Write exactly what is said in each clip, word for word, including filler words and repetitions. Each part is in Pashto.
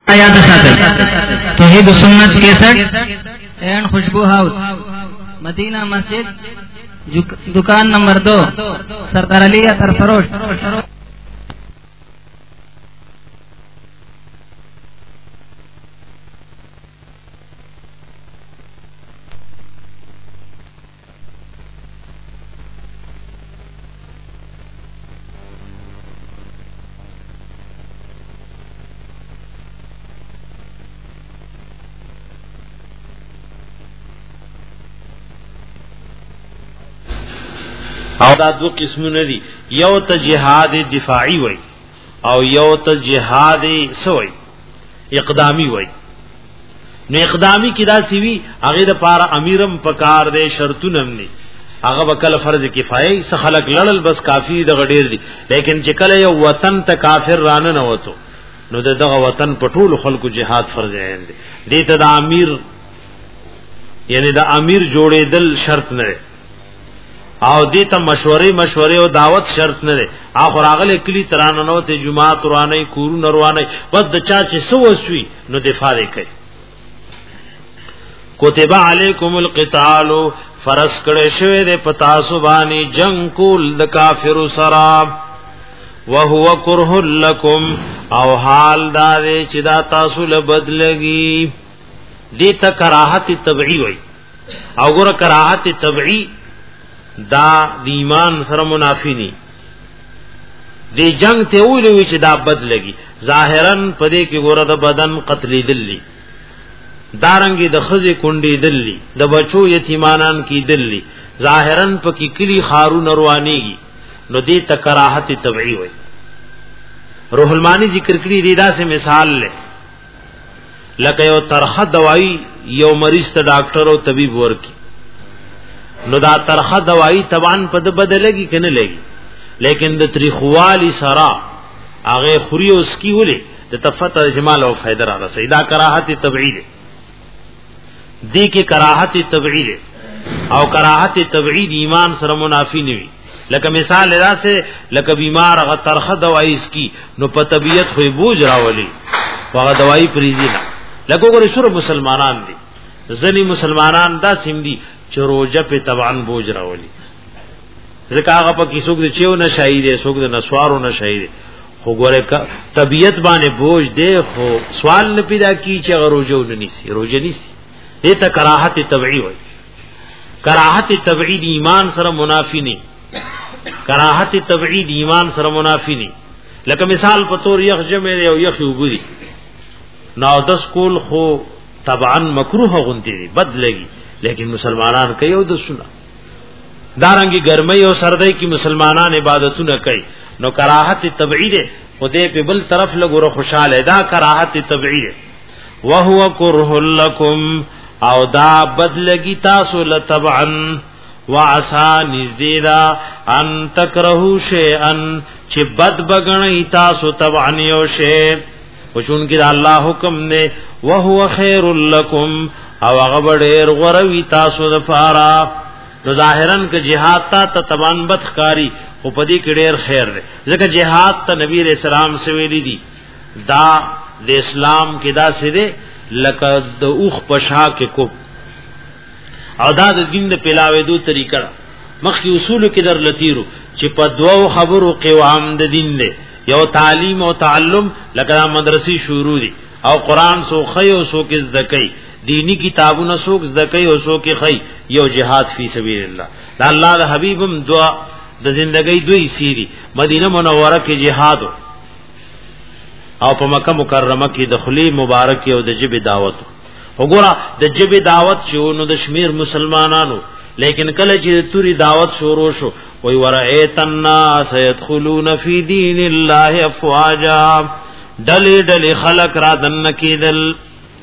یاد ساتئ توحید سنت کیسٹ اینڈ خوشبو ہاؤس مدینہ مسجد دکان نمبر دو سردار علی اطہر فروش. او دا دو قسمونه دي، یو ته جهاد دفاعي وای او یو ته جهاد سوی اقدامی وای. نو اقدامی کی دا سیوی هغه د پاره امیرم پکار دے شرطونم دي، هغه وکله فرض کفایه س خلق لړل بس کافی د غډیر دي. لیکن چې کله یو وطن ته کافر رانه نه وته نو دغه وطن پټول خلکو جهاد فرض عین دي. دې ته د امیر یعنی د امیر جوړېدل شرط نه او دې ته مشورې مشورې او دعوت شرط نه ده. اخر اغله کلی ترانه نو ته جمعه ترانه کورو نروانه بس د چا چې سو وسوي نو دفاع وکړي. کتب علیکم القتال فرض کړه شوی د پتا سبانی جنگ کول د کافر سرا وهو کرہ لکم او حال دا چې دا تاسو له بدلږي. دې ته کراهت تبعی وای او ګره کراهت تبعی دا د ایمان سره منافی ني. دی جنگ ته ویلوي چې دا بد لګي ظاهرا پدې کې ګوره د بدن قتل دلی دارنګي د خزي کونډي دلی د بچو یتیمانان کی دلی ظاهرا پکې کلی خارون روانيږي نو دې تکراهت تبعی وي. روح المانی ذکر کړی دی دا سه مثال لے لکه یو ترخه دوايي یو مریض ته ډاکټر او طبيب ورکی نو دا ترخه دوائی طبعا پد بدلگی کنه لگی لیکن د تریخوالی سرا هغه خوري اوس کی ولې د تفت جمال او فائدہ را رسي. دا کراهت تبعی ده، دی کې کراهت تبعی ده او کراهت تبعی د ایمان سره منافی نه وي. لکه مثال راځه لکه بیمار هغه ترخه دوائی اس کی نو په طبیعت خو بوج راولي هغه دوائی پریزي نه. لکه ګور سره مسلمانان دي ځنی مسلمانان دا سیم دي چروجه په تبعن بوج راولي ځکه هغه په کیسو کې چېو نه شهید دي څوک د نسوارو نه شهید خو ګوره طبيعت باندې بوج دی خو سوال نه پیدا کی چې غروجه ونیسي روزه نیسي. دې ته کراهت تبعی وای. کراهت تبعی د ایمان سره منافی نه، کراهت تبعی د ایمان سره منافی نه. لکه مثال په تور یخ جمع او یخ وګوري نو د سکول خو طبعا مکروه غونتی دي بد لګي لیکن مسلمانان کوي او د سنت دارنګي ګرمۍ او سردۍ کې مسلمانان عبادتونه کوي نو کراهت تبعی ده. خدای په بل طرف لګوره خوشاله دا کراهت تبعی ده. وهو کرہ لکم او دا بدلگی تاسو لتبعا وعسى نزدیدا ان تکرهو شیئا چې بد بغنی تاسو تبعا یو شی وچون کې الله حکم نه وهو خیر لکم او هغه ډېر غوروي تاسو د فارا. نو ظاهرا ک جهاد ته تبان بدخاری خو پدې کې ډېر خیر دی ځکه جهاد ته نبی رسول الله سره ویلي دي دا د اسلام کې دا سره لکه د اوخ پشا کې کو او دا د دین د پلاوې دو طریقه مخکې اصول کې در لتیرو چې په دوو خبرو قوام د دین دی یو تعلیم او تعلم لکه مدرسې شروع دي او قران سو خيو سو کې زدکې دینی کتابونه سوک زدکې او سو کې خي یو جهاد فی سبیل الله. دا الله د حبیبم دعا د زندګۍ دوی سیری مدینه منوره کې جهاد او په مکه مکرمه کې د خلی مبارک او د جبه دعوت. وګوره د جبه دعوت شونو د شمیر مسلمانانو لیکن کله چې توري دعوت شروع شو وی ورایت الناس يدخلون فی دین الله افواجا دل دل خلق را دن کیدل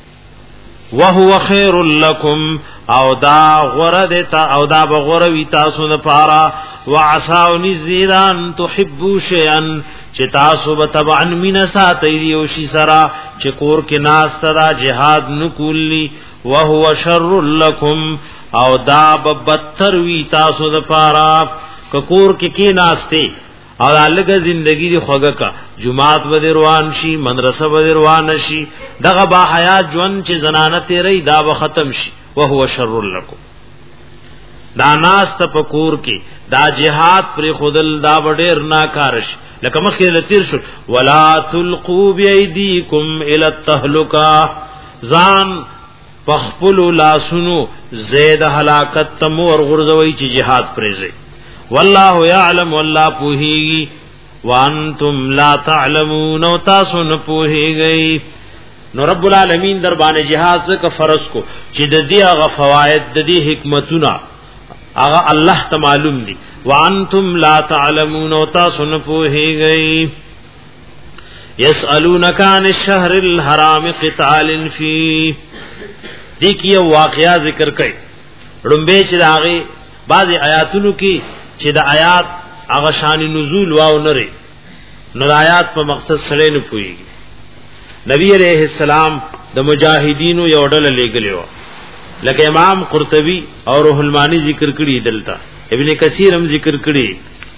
وهو خیر لکم او دا غردتا او دا بغروی تاسو نه پارا وعساو نزیدان تحبو شیئا چې تاسو به تبعا من ساتي دی او شی سرا چې کور کې ناس تدا جهاد نکولی وهو شر لکم او دا بدتر وی تاسو نه پارا کور کې کې ناشته او الګ زندگی دی خوګه کا جمعات به روان شي مدرسه به روان شي دغه با حیات ژوند چې زنانه تیری دا به ختم شي وهو شر لكم دا ناس تفکر کی دا جهاد پر خودل دا وړر ناکارش لکه مخکې لتیر شو ولا تلقوا بيديكم الى التهلكه ځان پخپل لا سنو زید هلاکت تم اور غرزوي چې جهاد پرځي والله يعلم والله پوهیږي وانتم لا تعلمون تاسو نه پوهیږئ نو رب العالمین در باندې جهاد څخه فرض کو چې د دې هغه فواید د دې حکمتونه هغه الله ته معلوم دي وانتم لا تعلمون تاسو نه پوهیږئ يسالونك عن الشهر الحرام قتال فيه دې کې واقعیا ذکر کړي رمبه چې هغه بعض آیاتونو کې چې د آیات هغه شان نزول واو نری نو آیات په مقصد سره نه پويږي نبی عليه السلام د مجاهدینو یو ډله لګلیو لکه امام قرطبی او روح المانی ذکر کړي دلته ابن کثیر هم ذکر کړي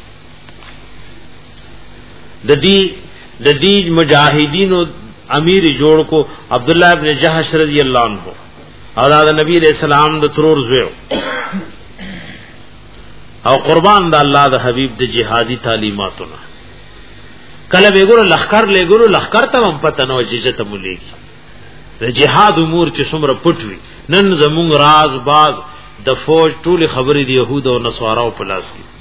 د دې د دې مجاهدینو امیر جوړ کو عبد الله ابن جحش رضی الله عنه او دا نبی علیہ السلام د ترور زوی او قربان د الله د حبیب د جهادي تعلیماتونه کله وګورو لخر لګورو لخر ته هم پته نه وځي ته مولېږي د جهاد امور چې څومره پټوي نن زموږ راز باز د فوج ټول خبرې د يهود او نصاراو په لاس کې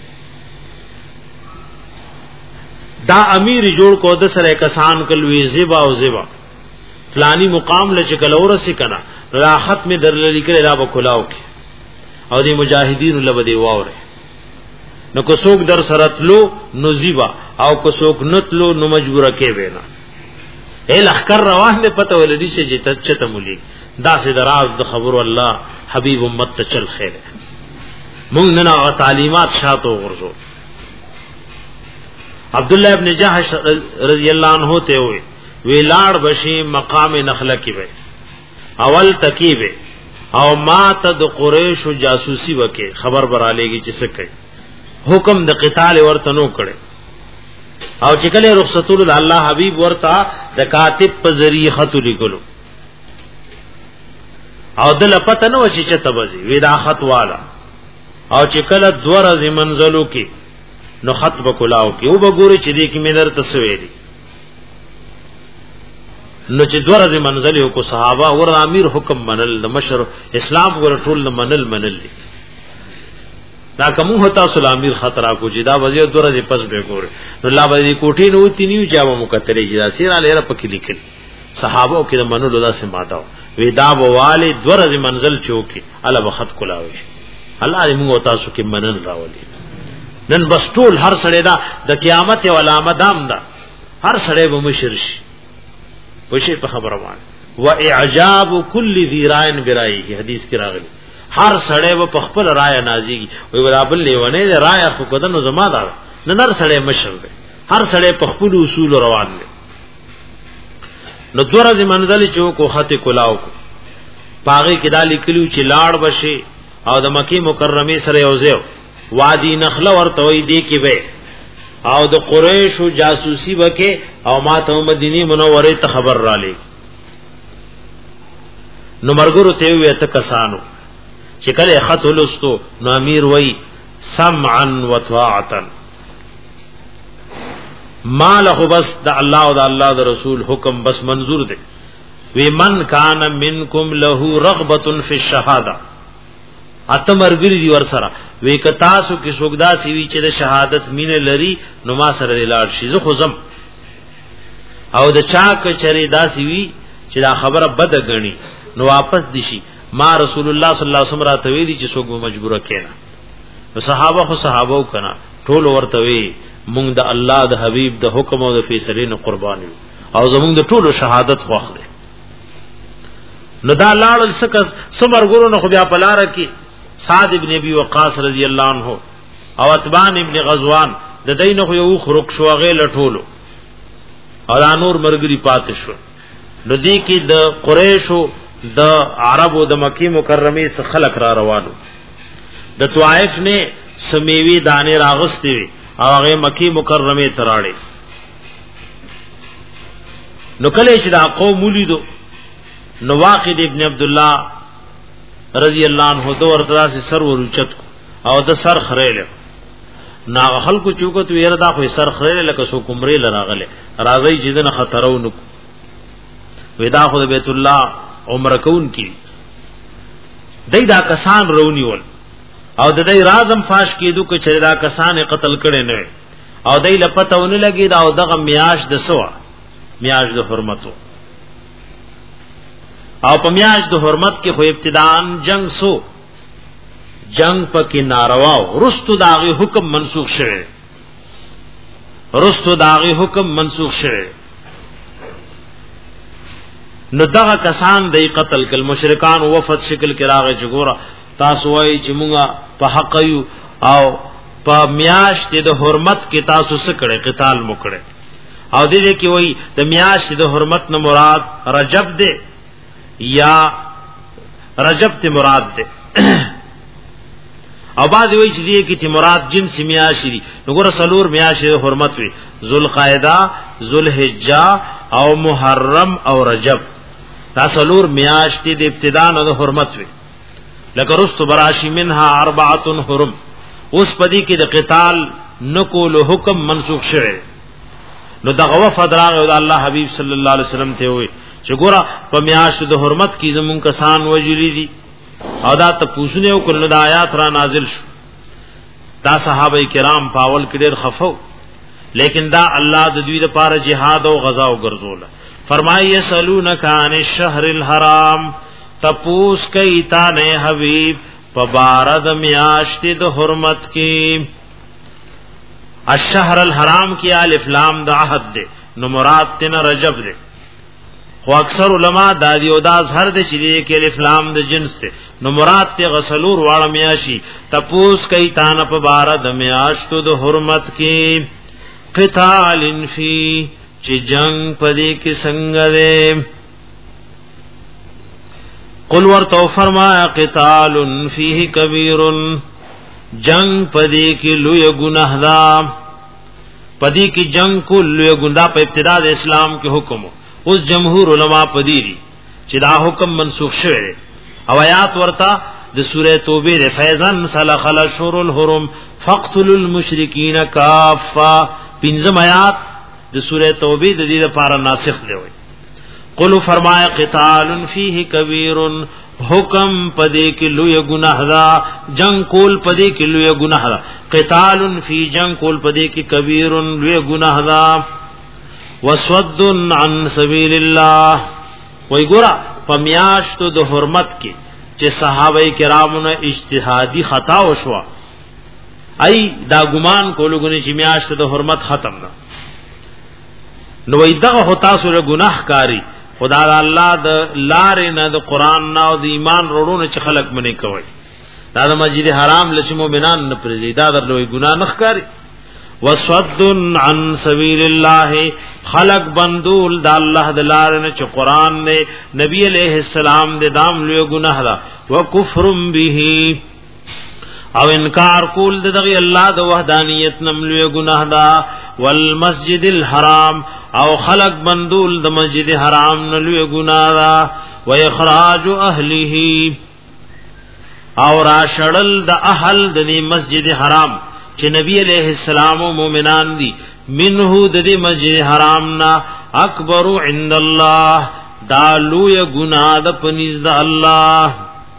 دا امیر جوړ کو د سره کسان کلوي زیبا او زیبا فلانی مقام لچ کلورسی کنا را ختم در لیکل را بکلاو کی او دی مجاهدین لبدی واوره نو کو څوک در سرتلو نو زیبا او کو څوک نتلو نو مجبور کې وینا اے لخر روان نه پته ولدي چې ته چته مولي دا سي دراز د خبر الله حبيب امت ته چل خیر مونږ نه او تعلیمات شاتو ورزو عبد الله ابن جحش رضی الله عنه ته وي ویلاړ بشي مقام نخله کې وي اول تکیبه او ما ته د قریش جاسوسی وکي خبر برالېږي چې څه کوي حکم د قتال ورته نو کړي او چې کله رخصتول د الله حبيب ورته د کاتب په ذریعہ خط لیکلو او دل پته نو چې چته بزي ودا خط والا او چې کله دورز منزلو کې نو خط وکلاو کې او وګوري چې دې کې مینر تسویلی نو چې دورز منزل یو کو صحابه ور امیر حکم منل د مشر اسلام ور ټول منل منل دا کوم هتا سل امیر خطر کو چې دا وزیر دورز پس به ګور نو الله باندې کوټی نو تینیو چاو مکتره چې سیر علی رب کې لیکل صحابه کې منل الله سماته ودا بواله دورز منزل چوکي الله وخت کولاوي الله دې موږ تاسو کې منل راولي نن بس ټول هر سړی دا د قیامت او علامه دام دا هر سړی به مشرش وشي په خبره باندې وا اعجاب کل ذی رائن برایه حدیث کې راغلی هر سړی په خپل رائے نازيږي وی برابر لیونه رائے خو کدنو زما دا نه نر سړی مشر دی هر سړی په خپل اصول روان دی نو دورز منزل چوکو خط کلاو کو پاغي کې دالی کلیو چې لاړ بشي او د مکی مکرمه سره یوځو وادي نخله ورته وی دی کې به او د قریش جاسوسی وکي او ما ته مدینه منوره ته خبر را لې نو مرګرو ته وی ته کسانو چې کله خط ولستو نو امیر وی سمعا وطاعتا ماله بس د الله او د الله د رسول حکم بس منظور دی وی من کان منکم له رغبه فی الشهاده اتمر ګری دی ور سره وی کتاسو کې سوګدا سی وی چې د شهادت مینه لري نو ما سره لاړ شي زه خو زم او د چا ک چری دا سی وی چې دا خبره بد غني نو واپس دشي ما رسول الله صلی الله علیه وسلم راته وی چې څوک مجبور کینا نو صحابه خو صحابه کنا ټول ورته وی مونږ د الله د حبیب د حکم او د فیصله نه قربان یو او زمونږ د ټولو شهادت خوښ دي نو دا لاړل سکه سمر ګورو نو خو بیا پلار کی سعد ابن ابي وقاص رضی الله عنه او اتبان ابن غزوان د دینه خو یو خرق شو غه لټولو او دا نور مرګري پات شو نو دی کی د قریشو د عربو د مکی مکرمه څخه خلق را روانو د طائف نه سمیوی دانه راغستې او هغه مکی مکرمه تراړي نو کله چې دا قوم ولیدو نو واقد ابن عبد الله رضی الله عنه دو ورته سر ورچت او د سر خړېل نا خلکو چوکت ویره دا خو سر خړېل لکه سو کومرې لراغله راځي چې دنه خطرونه ودا خو بیت الله عمره کون کی دای دا کسان رونیول او د دې رازم فاش کېدو چې چر دا کسان قتل کړي نه او دای لپتهونه لګي دا او دغه میاش د سوا میاش د حرمتو او په میاش د حرمت کې خو ابتداءن جنگ سو جنگ پکې ناروا رستو داغه حکم منسوخ شوه رستو داغه حکم منسوخ شوه نو دغه کسان دای قتل کل مشرکان وفد شکل کې راغی چې ګوره تاسو وایي چې مونږه په حق یو او په میاش د حرمت کې تاسو څه کړي قتال مو کړي او دې کې وایي د میاش د حرمت نه مراد رجب دی یا رجب ته مراد ده او بعد وی چې دې کې ته مراد جنس میاشي دي وګوره سلور میاشي حرمت وي ذوالقعده ذوالحجه او محرم او رجب دا سلور میاشتې د ابتدا نه د حرمت وي لکه رست براشی منها اربعه حرم اوس پدې کې د قتال نکول حکم منسوخ شوه نو دغه وفد راغی او الله حبیب صلی الله علیه وسلم ته وی چې ګوره په میاشت د حرمت کې زمون کسان وجلی دي او دا ته پوښتنه وکړل د آیات را نازل شو دا صحابه کرام پاول کې ډېر خفو لیکن دا الله د دوی لپاره jihad او غزا او ګرځول فرمایي یسلونک عن الشهر الحرام تپوس کوي تا نه حبیب په بارد میاشت د حرمت کې الشهر الحرام کې الف لام د عهد ده نو مراد تن رجب ده خو اکثر علما دا دی او دا هر د شری کې الف لام د جنس ته نو مراد ته غسلور واړه میاشي تپوس کوي تان په بارد میاشت د حرمت کې قتال فی چې جنگ پدې کې څنګه ده قل ورتو فرمایا قتال فیه کبیر جنگ پدې کې لوی ګناه ده پدې کې جنگ کو لوی ګناه په ابتدا د اسلام کې حکم اوس جمهور علما پدې دي چې دا حکم منسوخ شوی دی او آیات ورته د سوره توبه د فیضان سلخ الاشهر الحرم فاقتلوا المشرکین کافه پنځم آیات د سوره توبه د دې لپاره ناسخ دی وي قل فرمایا قتال فیه کبیر حکم پدې کې لوی ګناه دا جنگ کول پدې کې لوی ګناه دا قتال فی جنگ کول پدې کې کبیر لوی ګناه دا وسود عن سبیل الله وای ګورا پمیاشتو د حرمت کې چې صحابه کرامو نه اجتهادي خطا وشوا ای دا ګمان کولو غني چې میاشت د حرمت ختم نه نو وای دغه هوتا سره ګناه کاری خدا الله د لارې نه د قران نه او د ایمان وروړو چې خلق منی کوي دا د مسجد حرام لچ مومنان نه پرې دا د لوی ګناه نه ښکاری وصد عن سبیل الله خلق بندول د الله د لارې نه چې قران نه نبی علیہ السلام د دام لوی ګناه دا وکفر به او انکار کول دغه الله د وحدانیت نم لوی ګناه دا والمسجد الحرام او خلق بندول د مسجد حرام نه لوی ګناه دا و اخراج اهله او را شړل د اهل د مسجد حرام چې نبی علیہ السلام او مومنان دي منه د دې مسجد حرام نا اکبر عند الله دا لوی ګناه د پنځ د الله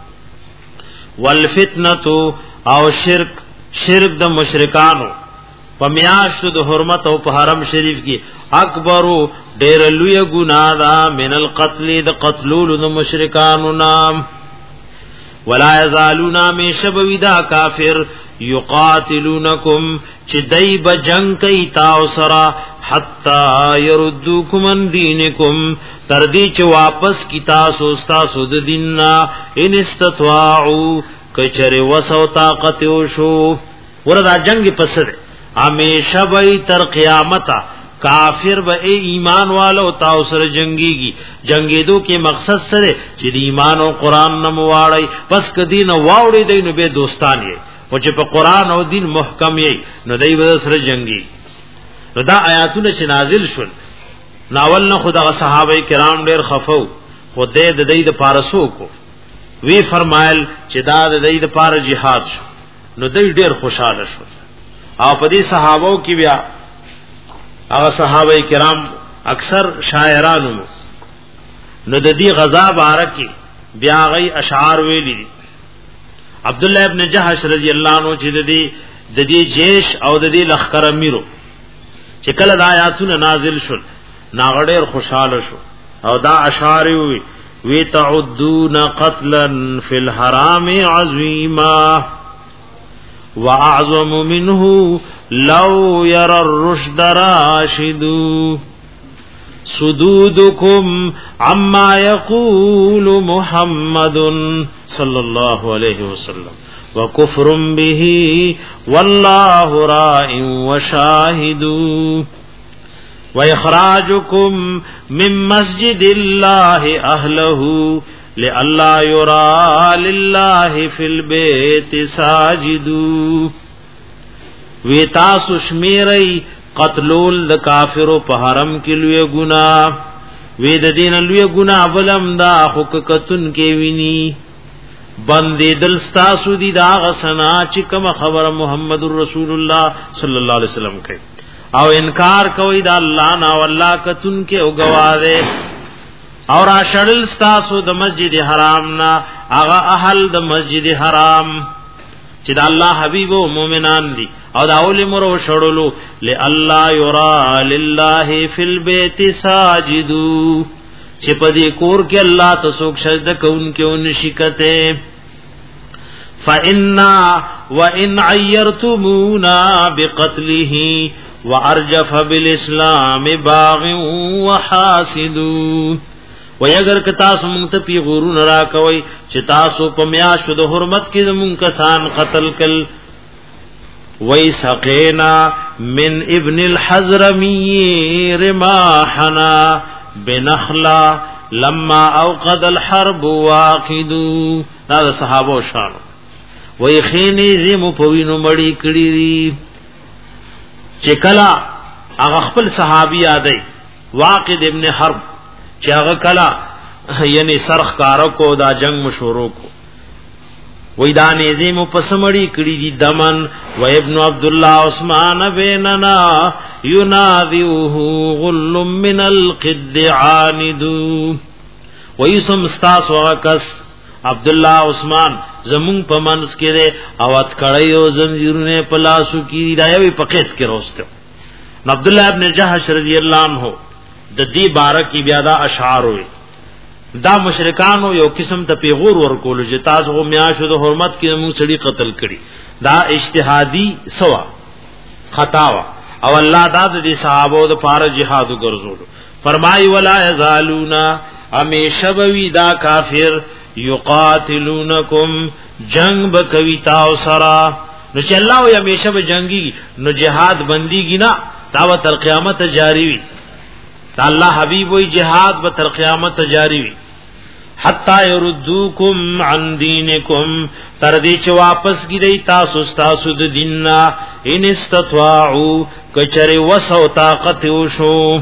والفتنه او شرک شرک د مشرکانو پمیاشت د حرمت او په حرم شریف کې اکبر ډېر لوی ګناه ده من القتل د قتلول د مشرکانو نام ولا یزالون می شبویدا کافر یقاتلونکم چې دای بجنگ کوي تاسو سره حتا يردوکم من دینکم تر دې چې واپس کی تاسو تاسو د دیننا ان استطاعوا کچره وسو طاقت وشو وردا جنگ پسره همیشه به تر قیامت کافر به ایمان والو تاسو سره جنگيږي جنگیدو کې مقصد سره چې د ایمان او قران نه مواړی پس کدی نه واوړی دینو به دوستان یې او چې په قران او دین محکم یې نو دای به سره جنگي نو دا آیاتونه چې نازل شول ناول نه خدای صحابه کرام ډیر خفو خدای د دې د پارسو کو وی فرمایل چې دا د دې د پار jihad شو نو دوی ډیر خوشاله شو او په دې صحابو کې بیا هغه صحابه کرام اکثر شاعرانو نو د دې غزا بارکی بیا غي اشعار ویلي عبد الله ابن جحش رضی الله عنه چې د دې د دې جيش او د دې لخر امیرو چې کله د آیاتونه نازل شول ناغړیر خوشاله شو او دا اشعار وی وی تعدون قتلا فی الحرام عظیما واعظم منه لو ير الرشد راشد صدودكم عما يقول محمد صلى الله عليه وسلم وكفر به والله راء وشاهد وإخراجكم من مسجد الله أهله لئلا يرى لله في البيت ساجد ویتاس شمیری قتلول د کافرو په حرم کې لوی ګناه وې د دین لوی ګناه ولم دا حقیقتن کې ویني باندې دل ستاسو دي دا غسنا چې کوم خبر محمد رسول الله صلی الله علیه وسلم کوي او انکار کوي دا الله نه والله کتن کې او گواذه اور اشړل ستاسو د مسجد حرام نا هغه اهل د مسجد حرام چې د الله حبيب او مؤمنان دي او دا اول مرو شړلو ل الله یرا لله فی البیت ساجدو چې په دې کور کې الله تاسو سجده کوونکې او نشکته فإنا وإن عيرتمونا بقتله وارجف بالاسلام باغ وحاسد وای اگر که تاسو مونږ ته پی غورون را کوي چې تاسو په میاشو د حرمت کې زمون کسان قتل کل وای سقینا من ابن الحزرمی رماحنا بنخلا لما اوقد الحرب واقد دا صحابه شان وای خینی زمو په وینو مړی کړی چې کلا هغه خپل صحابي یادای واقد ابن حرب چې هغه کلا یعنی سرخ کارو کو دا جنگ مشورو کو وې دا نېزه مو پسمړی کړي دي دمن و ابن عبد الله عثمان بیننا یناذوه غل من القد عاند ويسم استاس وکس عبد الله عثمان زمون په منس کې او ات کړي او زنجیرونه په لاسو کې دا یوې پکېت کې روسته عبد الله ابن جحش رضی الله عنه د دې بارکی بیا دا اشعار وي دا مشرکانو یو قسم ته پیغور ورکول چې تاسو غو میاشو د حرمت کې مو سړي قتل کړي دا اجتهادي سوا خطا وا او الله دا د صحابو د پاره جهاد ګرځول فرمای ولا یزالونا همیشه بوی دا کافر یقاتلونکم جنگ بکوی تاو سرا نو چې الله وي همیشه به جنگي نو جهاد بنديږي نه دا تر قیامت جاری وي الله حبیب وی جهاد به تر قیامت جاری وي حتا يردوکم عن دینکم تر دې چې واپس کیدی تاسو تاسو د دیننا ان استطاعوا کچره وسو طاقت وشو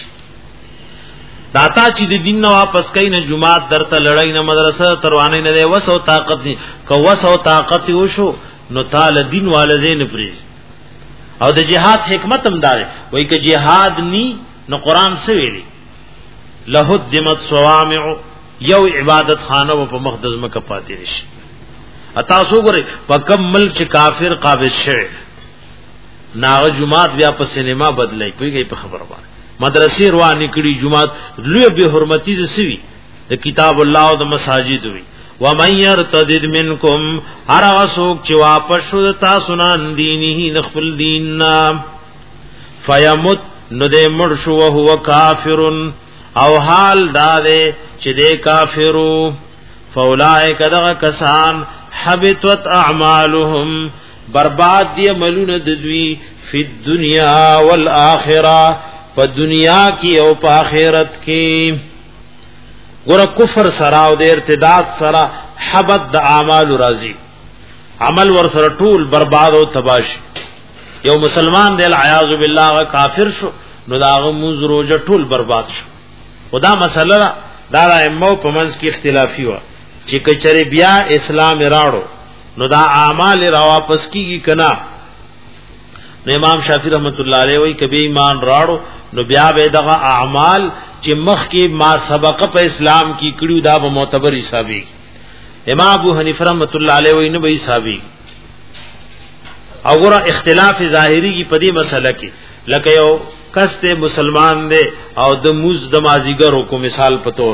داتا چې د دین واپس کین جمعات درته لړای نه مدرسه تروانه نه وسو طاقت نه کو وسو طاقت وشو نو تعالی دین والزین پریز او د جهاد حکمت هم دار وای ک جهاد نی نو قران څه ویلی لهدمت صوامع یو عبادت خانه په مقدس مکه پاتې نشي اتا سو ګره پکم ملک چې کافر قابض شوه ناغه جمعات بیا په سینما بدلای پیږي په خبره باندې مدرسې روانې کړي جمعات لوی به حرمتي دي سوي د کتاب الله او د مساجد وي و من يرتد منکم هر اسوک چې واپس شو تاسو نن دینه د خپل دین نام فیمت نو دې مړ شو او هو کافر او حال داده چې دې کافرو فاولائک دغه کسان حبطت اعمالهم برباد دی عملونه د دوی فی الدنیا والآخرة په دنیا کې او په آخرت کې ګور کفر سره او د ارتداد سره حبط د اعمال راضی عمل ور سره ټول برباد او تباش یو مسلمان دی العیاذ بالله کافر شو نو داغه موز روزه ټول برباد شو. خدا مسله دا د ائمه په منځ کې اختلافي و چې کچره بیا اسلام راړو نو دا اعمال را واپس کیږي کنا. نو امام شافعی رحمت الله علیه وی کبه ایمان راړو نو بیا به دغه اعمال چې مخ کې ما سبق په اسلام کې کړیو دا به معتبر حسابي. امام ابو حنیفه رحمت الله علیه وی نه به حسابي. او ګره اختلاف ظاهری کی پدی مسله کې لکه یو کس ته مسلمان دی او د موز د مازیګر کو مثال په تور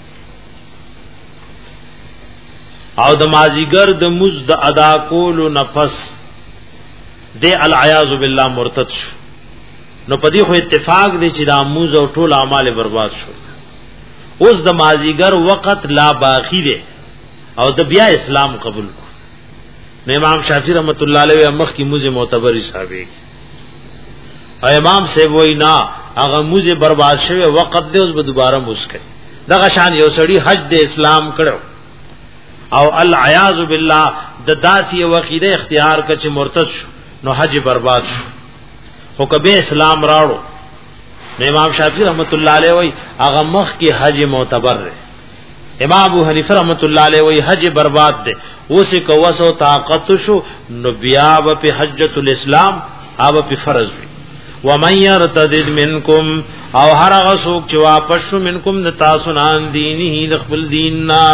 او د مازیګر د موز د ادا کولو نفس د العیاذ بالله مرتد شو نو پدی خو اتفاق دی چې د موز او ټول اعمال برباد شو. اوس د مازیګر وخت لا باقی دی او د بیا اسلام قبول کو. امام شافعی رحمت الله علیه مخ کی موز معتبر حسابي. امام سے وای نا هغه موزه برباد شوه وخت دی اوس به دوباره موس کوي. دغه شان یو سړی حج د اسلام کړو او العیاذ بالله د داسی وقیده اختیار ک چې مرتد شو نو حج برباد شو. خو کبه اسلام راړو نو امام شافعی رحمت الله علیه وای هغه مخ کی حج معتبر دی. امام ابو حنیفه رحمت الله علیه وای حج برباد دی. اوس کو وسو طاقت شو نو بیا په حجۃ الاسلام او په فرض وی. ومن يرتد منکم او هر هغه څوک چې واپس شو منکم د تاسو نان دینه د خپل دین نا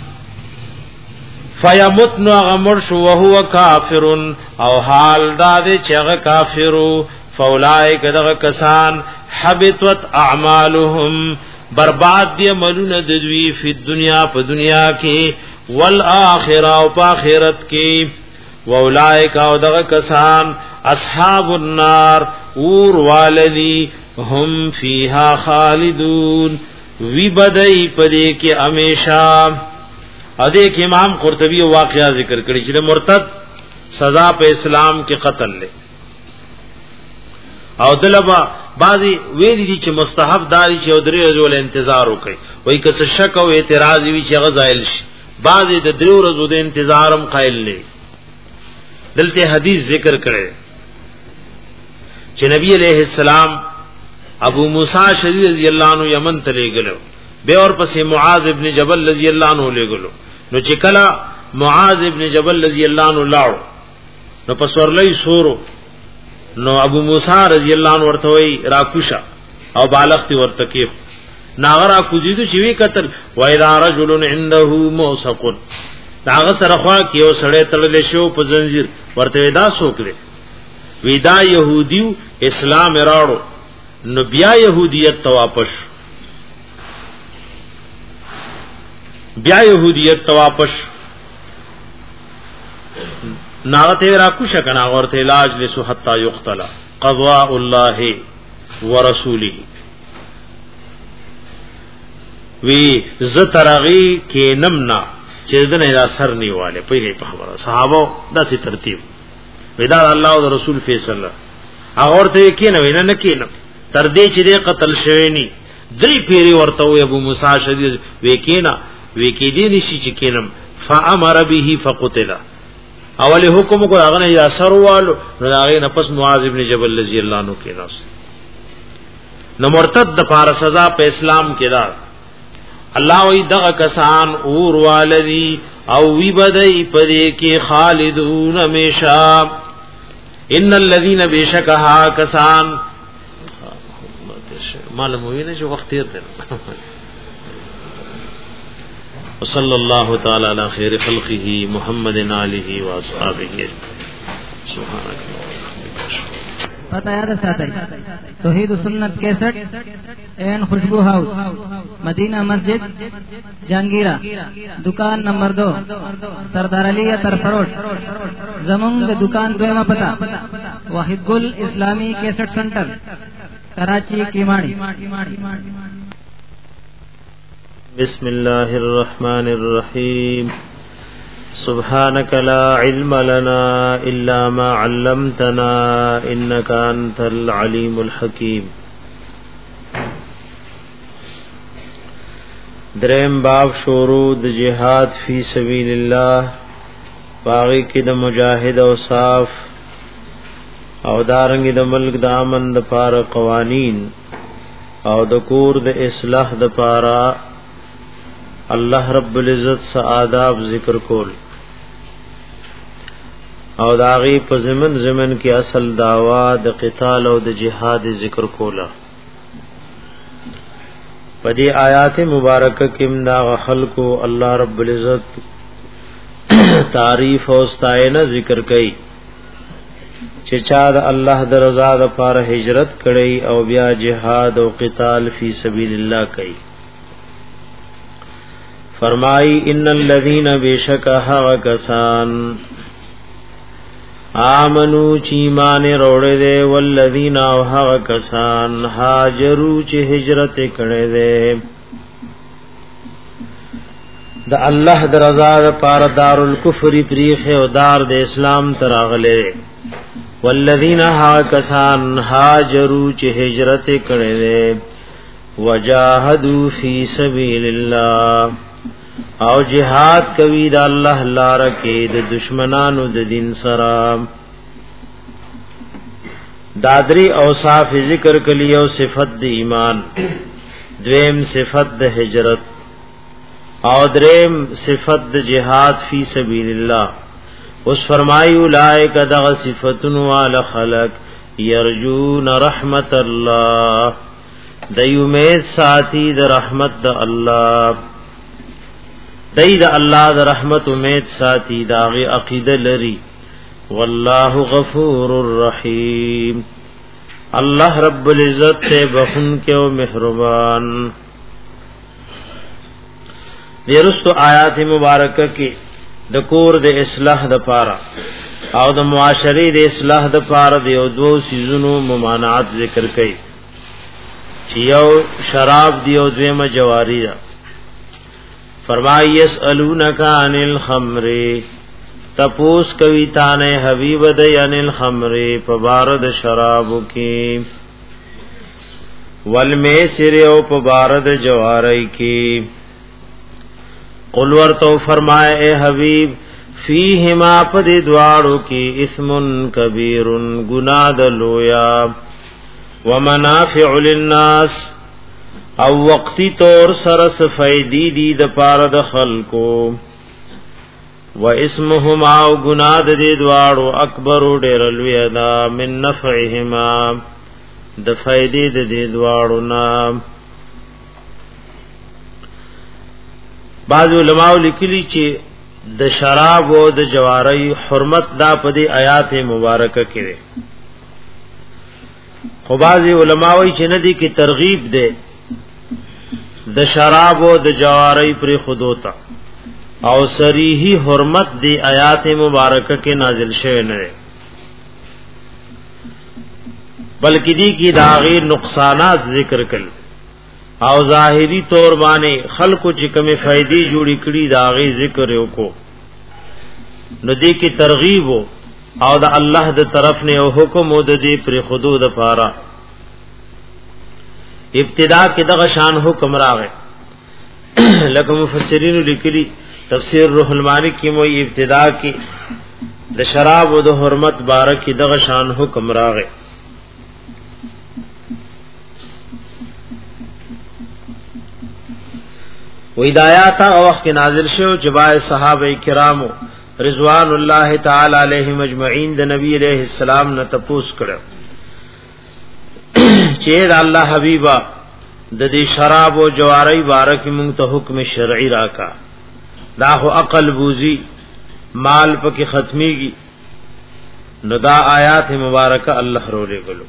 فیمت نو غمر شو وهو کافر او حال داده چې هغه کافرو فولائک دغه کسان حبطت اعمالهم برباد دی عملونه د دوی په دنیا په دنیا کې والآخرة او په آخرت کې واولائک او دغه کسان اصحاب النار اور والذی هم فیها خالدون وی بدای پدې کې همیشه. ا دې کې امام قرطبی واقعا ذکر کړی چې مرتد سزا په اسلام کې قتل لې او دلبا بعضی ویلي دي چې مستحب داري چې درې ورځې انتظار وکړي وای که څه شک او اعتراض وي چې هغه زائل شي بعضی د درې ورځې د انتظارم قائل نه. دلته حدیث ذکر کړي چې نبی علیہ السلام ابو موسی شری رضی اللہ عنہ یمن ته لګلو به اور پسې معاذ ابن جبل رضی اللہ عنہ لګلو نو چې کله معاذ ابن جبل رضی اللہ عنہ لاړو نو پسورلې سورو نو ابو موسی رضی اللہ عنہ ورته وی راکوشا او بالغ تی ورته کې ناغرا کوزیدو چې وی قتل و اذا رجل عنده موثق داغه سره خوا کې یو سړی تړل شو په زنجیر ورته دا سوکړي ودا يهوديو اسلام راړو نو بیا يهوديت ته واپس بیا يهوديت ته واپس ناغته را کو شکنا ورته علاج لسو حتا يقتل قضاء الله ورسوله وی زترغي کې نمنا چې دنه را سر نیواله پیږي په خبره صحابه داسې ترتیب ودا الله او رسول فیصله هغه ورته کینه وینه نه کینه تر دې چې دې قتل شوی ني درې پیری ورته وي ابو موسی شدید وکینا وکی دې نشي چې کینم فامر به فقتل اولی حکم کو هغه نه یا سروالو نو هغه نه پس معاذ ابن جبل رضی الله عنه کې ناس نو مرتد د فار سزا په اسلام کې دا الله وی دغه کسان اور والذی او وی بدای پدې کې خالدون همیشه. ان الذين بشکها کسان معلوم وی نه چې وخت تیر دی. وصلی الله تعالی علی خیر خلقه محمد علیه و اصحابہ سبحانك پتہ یاد ساتي توحید و سنت کیسٹ این خوشبو ہاؤس مدینہ مسجد جہانگیرہ دکان نمبر دو سردار علی طرفروش زمونگ دکان دویمہ پتہ واحد گل اسلامی کیسٹ سنٹر کراچی کیماڑی. بسم الله الرحمن الرحيم سبحانك لا علم لنا إلا ما علمتنا إنك أنت العليم الحكيم. دریم باب شروع د جهاد فی سبیل الله باغی کې د مجاهد او صاف او دارنګ د ملک د امن د پاره قوانین او د کور د اصلاح د پاره الله رب العزت س آداب ذکر کول او داغي په زمن زمن کې اصل داوا د قتال او د جهاد ذکر کولا په دې آیات مبارکه کې دا خلکو الله رب العزت تعریف او ستاینه ذکر کړي چې چا د الله د رضا لپاره هجرت کړي او بیا جهاد او قتال فی سبیل الله کوي فرمای ان الذين بشکها کسان آمنو چی مان روڑے دے والذین اوها کسان هاجرو چی ہجرت کړه دے د الله د رضا لپاره دار الکفر پریخ او دار د اسلام تراغله والذین ها کسان هاجرو چی هجرت کړه دے وجاهدوا فی سبیل الله او جهاد کوي د الله لار کې د دشمنانو د دین سره دادری اوصاف ذکر کلی او صفت د ایمان دویم صفت د هجرت او دریم صفت د جهاد فی سبیل الله اوس فرمایي اولائک دغ صفاتن وال خلق یرجون رحمت الله د امید ساتي د رحمت د الله دای دا الله د رحمت امید ساتي داغه عقیده لري والله غفور الرحیم الله رب العزت ته بخون کې او مهربان ورستو آیات مبارکه کې د کور د اصلاح د پاره او د معاشري د اصلاح د پاره د یو دوه سيزونو ممانعات ذکر کړي چې یو شراب دی او دویمه جواری ده فرمای یسالونک عن الخمر تپوس کوي تانه حبیب د عن الخمر په بارد شرابو کې والمیسر او په بارد جواری کې قل ورتو فرمای اے حبیب فیهما پد دوارو کې اسم کبیر گناہ د لویا ومنافع للناس او وقتی طور سرس فیدی دی د پاره د خلقو و اسمهما او گناہ د دې دواړو اکبر ډیر لوی دا من نفعهما د فیدی د دې دواړو نام بعض علماء لیکلي چې د شراب او د جواری حرمت دا په دې آیات مبارکه کې ده خو بعض علماء وایي چې ندي کې ترغیب ده د شراب او د جواری پر خودوتا او صریحی حرمت دی آیات مبارکه کې نازل شوه نه بلکې دی کی داغي نقصانات ذکر کړي او ظاهری طور باندې خلکو چې کومه فائدې جوړې کړي داغي ذکر وکړو نو دی کی ترغیب او د الله د طرف نه او حکم او د دې پر خودو د پاره ابتدا کې دغه شان حکم راغی لکه مفسرین لیکلي تفسیر روح المانی کې مو ابتدا کې د شراب او د حرمت باره کې دغه شان حکم راغی و ہدایات او وخت نازل شو جبای صحابه کرامو رضوان الله تعالی علیهم اجمعین د نبی علیہ السلام نه تپوس کړه چې الله حبیبا د دې شراب او جواری بارک مونږ ته حکم شرعي راکا دا خو عقل بوزي مال پکې ختميږي نو دا آیات مبارکه الله رولې غلو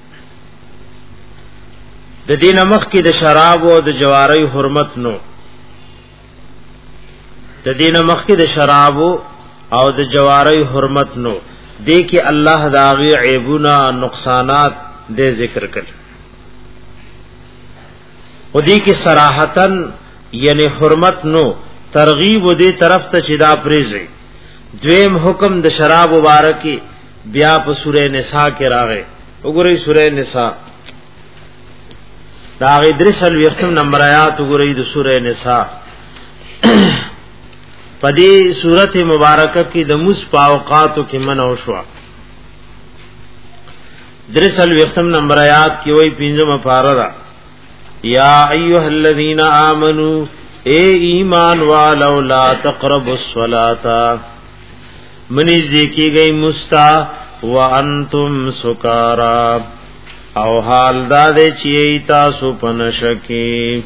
د دین مخ کې د شراب او د جواری حرمت نو د دین مخ کې د شراب او د جواری حرمت نو دې کې الله داغي عیبونه نقصانات دې ذکر کړ او دې کې صراحتن یعنی حرمت نو ترغیب دې طرف ته چې دا پریزي دویم حکم د شراب مبارکي بیا په سوره نساء کې راغی وګورئ سوره نساء دا غي درسل وختم نمبر آیات وګورئ د سوره نساء پدې سورته مبارکه کې د مص پاوقاتو کې منو شو درسل وختم نمبر آیات کی وای پنځمه پارا دا یا ایها الذین آمنو اے ایمان والو لا تقربوا الصلاة منی ذکی گئی مستا وانتم سکارا او حال دا دے چی تاسو پنشکی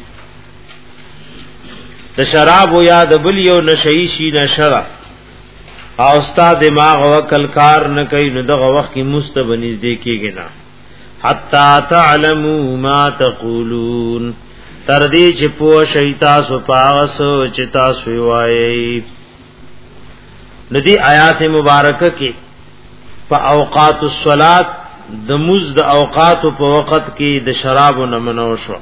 د شراب و یا د بل یو نشیشی نشرا او ستا دماغ و کلکار نکئی نو دغه وخت کی مستبنیز دیکھیږي نه حتا تعلموا ما تقولون تر دې چې پوه شئ تاسو پاغسو چې تاسو وایي. ندی آیات مبارکه کې په اوقات الصلات د مز د اوقات په وخت کې د شراب نه منو شو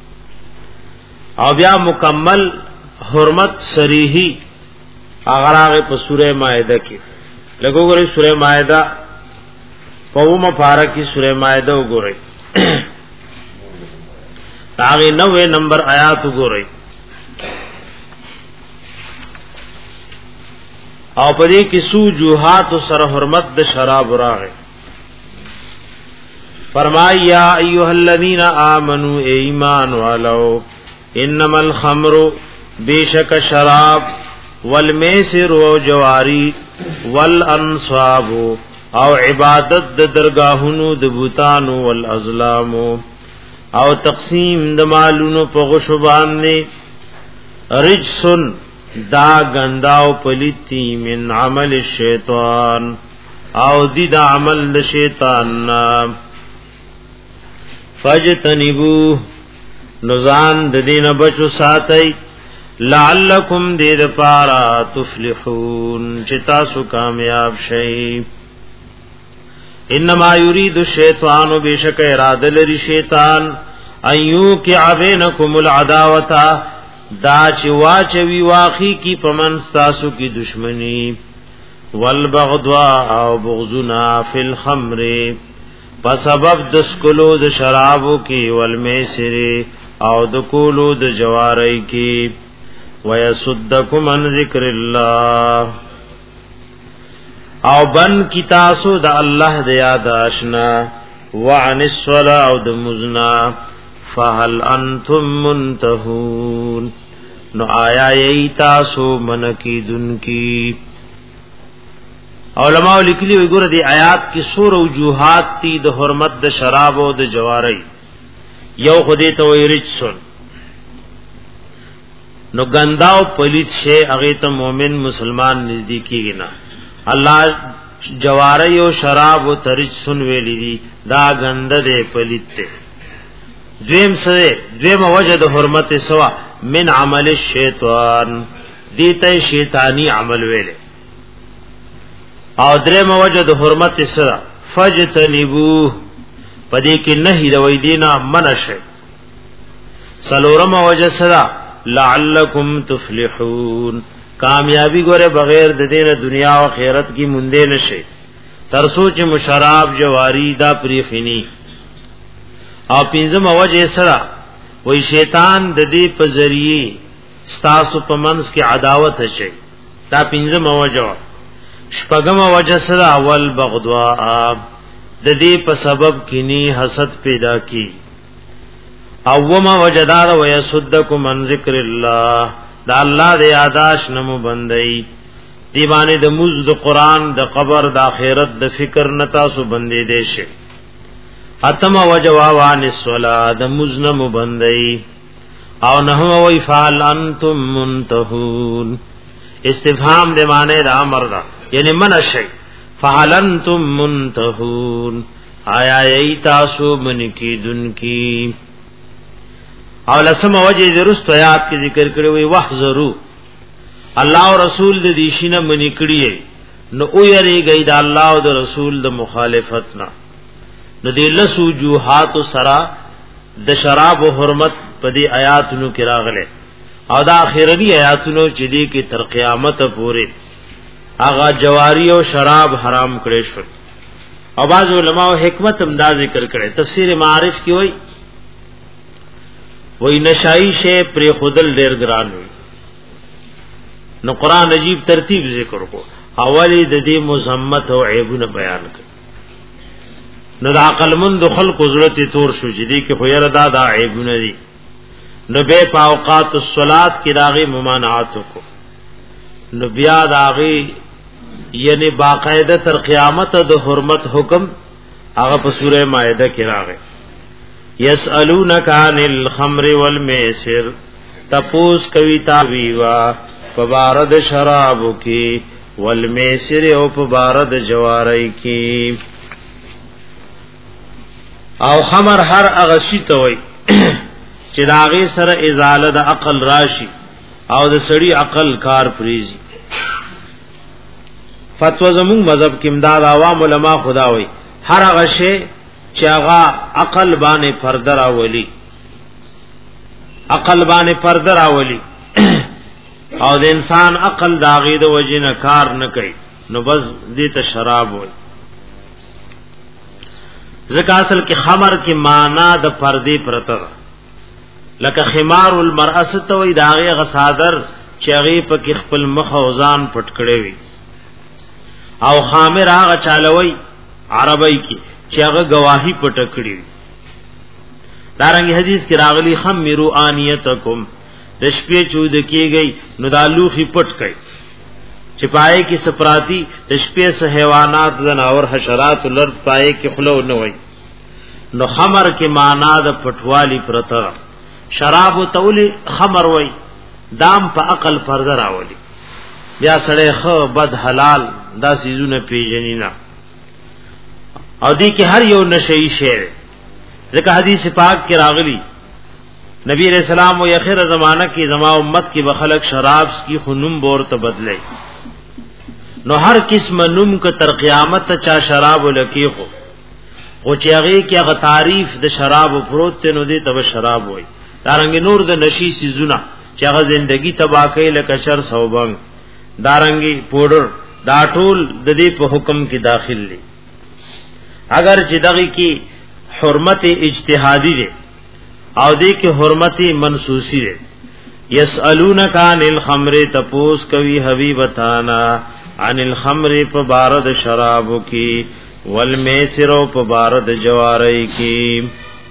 او بیا مکمل حرمت صریحی اگر هغه په سوره مائده کې لګوګورئ سوره مائده په ومه پارا کې سوره مائده وګورئ هغه نوې نمبر آیات وګورئ او پدې کې سوجوحات سره حرمت د شراب راغې. فرمایا ایها الذین آمنوا ایمان والو انما الخمر بیشک شراب والمیسر و جواری والانصاب او عبادت د درگاہونو د بوتانو والازلام او تقسیم د مالونو په غشو باندې رجسن دا گنداو پلیتی من عمل الشیطان او دی دا عمل د شیطان فجتنبو نزان د دین بچو ساتي لعلکم دید پارا تفلحون چتا سو کامیاب شئی. انما یرید الشیطان بیشک اراده لري شیطان ایو کی عبینکم العداوتا دا چې واچوي واخی کی پمن تاسو کی دشمنی والبغضاء او بغضنا فی الخمر په سبب د سکلو د شرابو کی والمیسر او د کولو د جواری کی ويصدكم عن ذکر الله او بن کی تاسو د الله د یاد آشنا وعن الصلاة او د مزنا فهل انتم منتهون نو آیا ای تاسو من کی دن کی. علماء لیکلی وی ګور دی آیات کی سور وجوهات تی د حرمت د شراب او د جواری یو خدای ته وی رجسن نو گنداو پلیت شے اغه ته مومن مسلمان نزدیکیږي نه. الله جواری او شراب او ترج سن ویلی دي دا گنده ده پلیت ته. دویم سره دویم وجد حرمت سوا من عمل الشیطان دیته شیطانی عمل ویله او دریم وجد حرمت سوا فجتنبو پدې کې نهي د وې دینا منشه. سلورم وجد سوا لعلکم تفلحون کامیابی ګوره بغیر د دې دنیا او آخرت کی مونږ نشي تر سوچ مشراب جواری دا پریخنی او پینځم وجه سره وای شیطان د دې په ذریعے ستاسو په منځ کې عداوت شي دا پینځم وجه. شپږم وجه سره اول بغضاء د دې په سبب کینی حسد پیدا کی. اوما وجدار ويصدكم عن ذکر الله دا الله د یاداش نمو بندي دی باندې د مز د قران د قبر د اخرت د فکر نتا سو بندي دي شي. اتم وجوان الصلاه د مز نمو بندي او نه وی فعل انتم منتهون استفهام د معنی د امر دا یعنی منشي فعل انتم منتهون آیا ای تاسو من کی دن کی. او لسم وجه درست آیات کی ذکر کړی وی وحذروا الله او رسول د دیشینه منی کړی نو او یری گئی د الله او د رسول د مخالفت نه نو د لسو جوحات سرا د شراب او حرمت په دې آیاتونو کې راغله او دا اخیری آیاتونو چې دې کې تر قیامت پورې هغه جواری او شراب حرام کړي شو. او باز علماء حکمت هم دا ذکر کړي تفسیر معارف کې وای وی نشائی شے پر خودل ډیر ګران وي نو قران عجیب ترتیب ذکر کو اولی د دې مذمت او عیبونه بیان کړ نو د عقل مند خلق ضرورت تور شو جدي کې خو یره دا دا عیبونه دي نو به په اوقات الصلات کې داغه ممانعات کو نو بیا داغه یعنی باقاعده تر قیامت د حرمت حکم هغه په سوره مائده کې راغی یسالونک عن الخمر والمیسر تپوس کوي تا ویوا په بارد شراب کې والمیسر او په بارد جواری کې او خمر هر هغه شی ته وای چې داغه سره ازاله د عقل راشي او د سړی عقل کار پریزي فتوا زمون مذهب کې امداد عوام علما خدا وای هر هغه شی چې هغه عقل باندې پردر اولی عقل باندې پردر اولی او د انسان عقل داغه د وجنه کار نه کوي نو بس دې ته شراب وای ځکه اصل کې خمر کې معنا د پردې پرته لکه خمار المرأه ته وای داغه غصادر چې هغه په کې خپل مخ او ځان پټ کړي وي او خامر هغه چالوي عربی کې چې هغه گواہی پټ کړي وي دارنګ حدیث کې راغلي خمرو انیتکم د شپې چود کېږي نو دالوخي پټ کړي چې پای کې سپراتی د شپې سه حیوانات زناور حشرات لرد پای کې خلو نه وای نو خمر کې معنا د پټوالی پرته شراب او تولی خمر وای دام په عقل پرده راولي بیا سړی خو بد حلال دا سيزونه پیژنینا او دی کې هر یو نشئی شی ځکه حدیث پاک کې راغلی نبی علیہ السلام و اخر زمانہ کې زما امت کې بخلق شراب کی خنم بور ته بدلے نو هر قسم نوم ک تر قیامت چا شراب لکی خو او چې هغه کې هغه تعریف د شراب پروت ته نو دی ته شراب وای دارنګ نور د نشي سيزونه چې هغه زندگی تباہ کوي لکه شر صوبنګ دارنګي پودر دا ټول د دې په حکم کې داخل دي اگر چې دغه کې حرمت اجتهادی ده او دې کې حرمت منسوسی ده یسالونک عن الخمر تپوس کوي حبیبتانا عن الخمر په بارد شرابو کې والمیسر په بارد جواری کې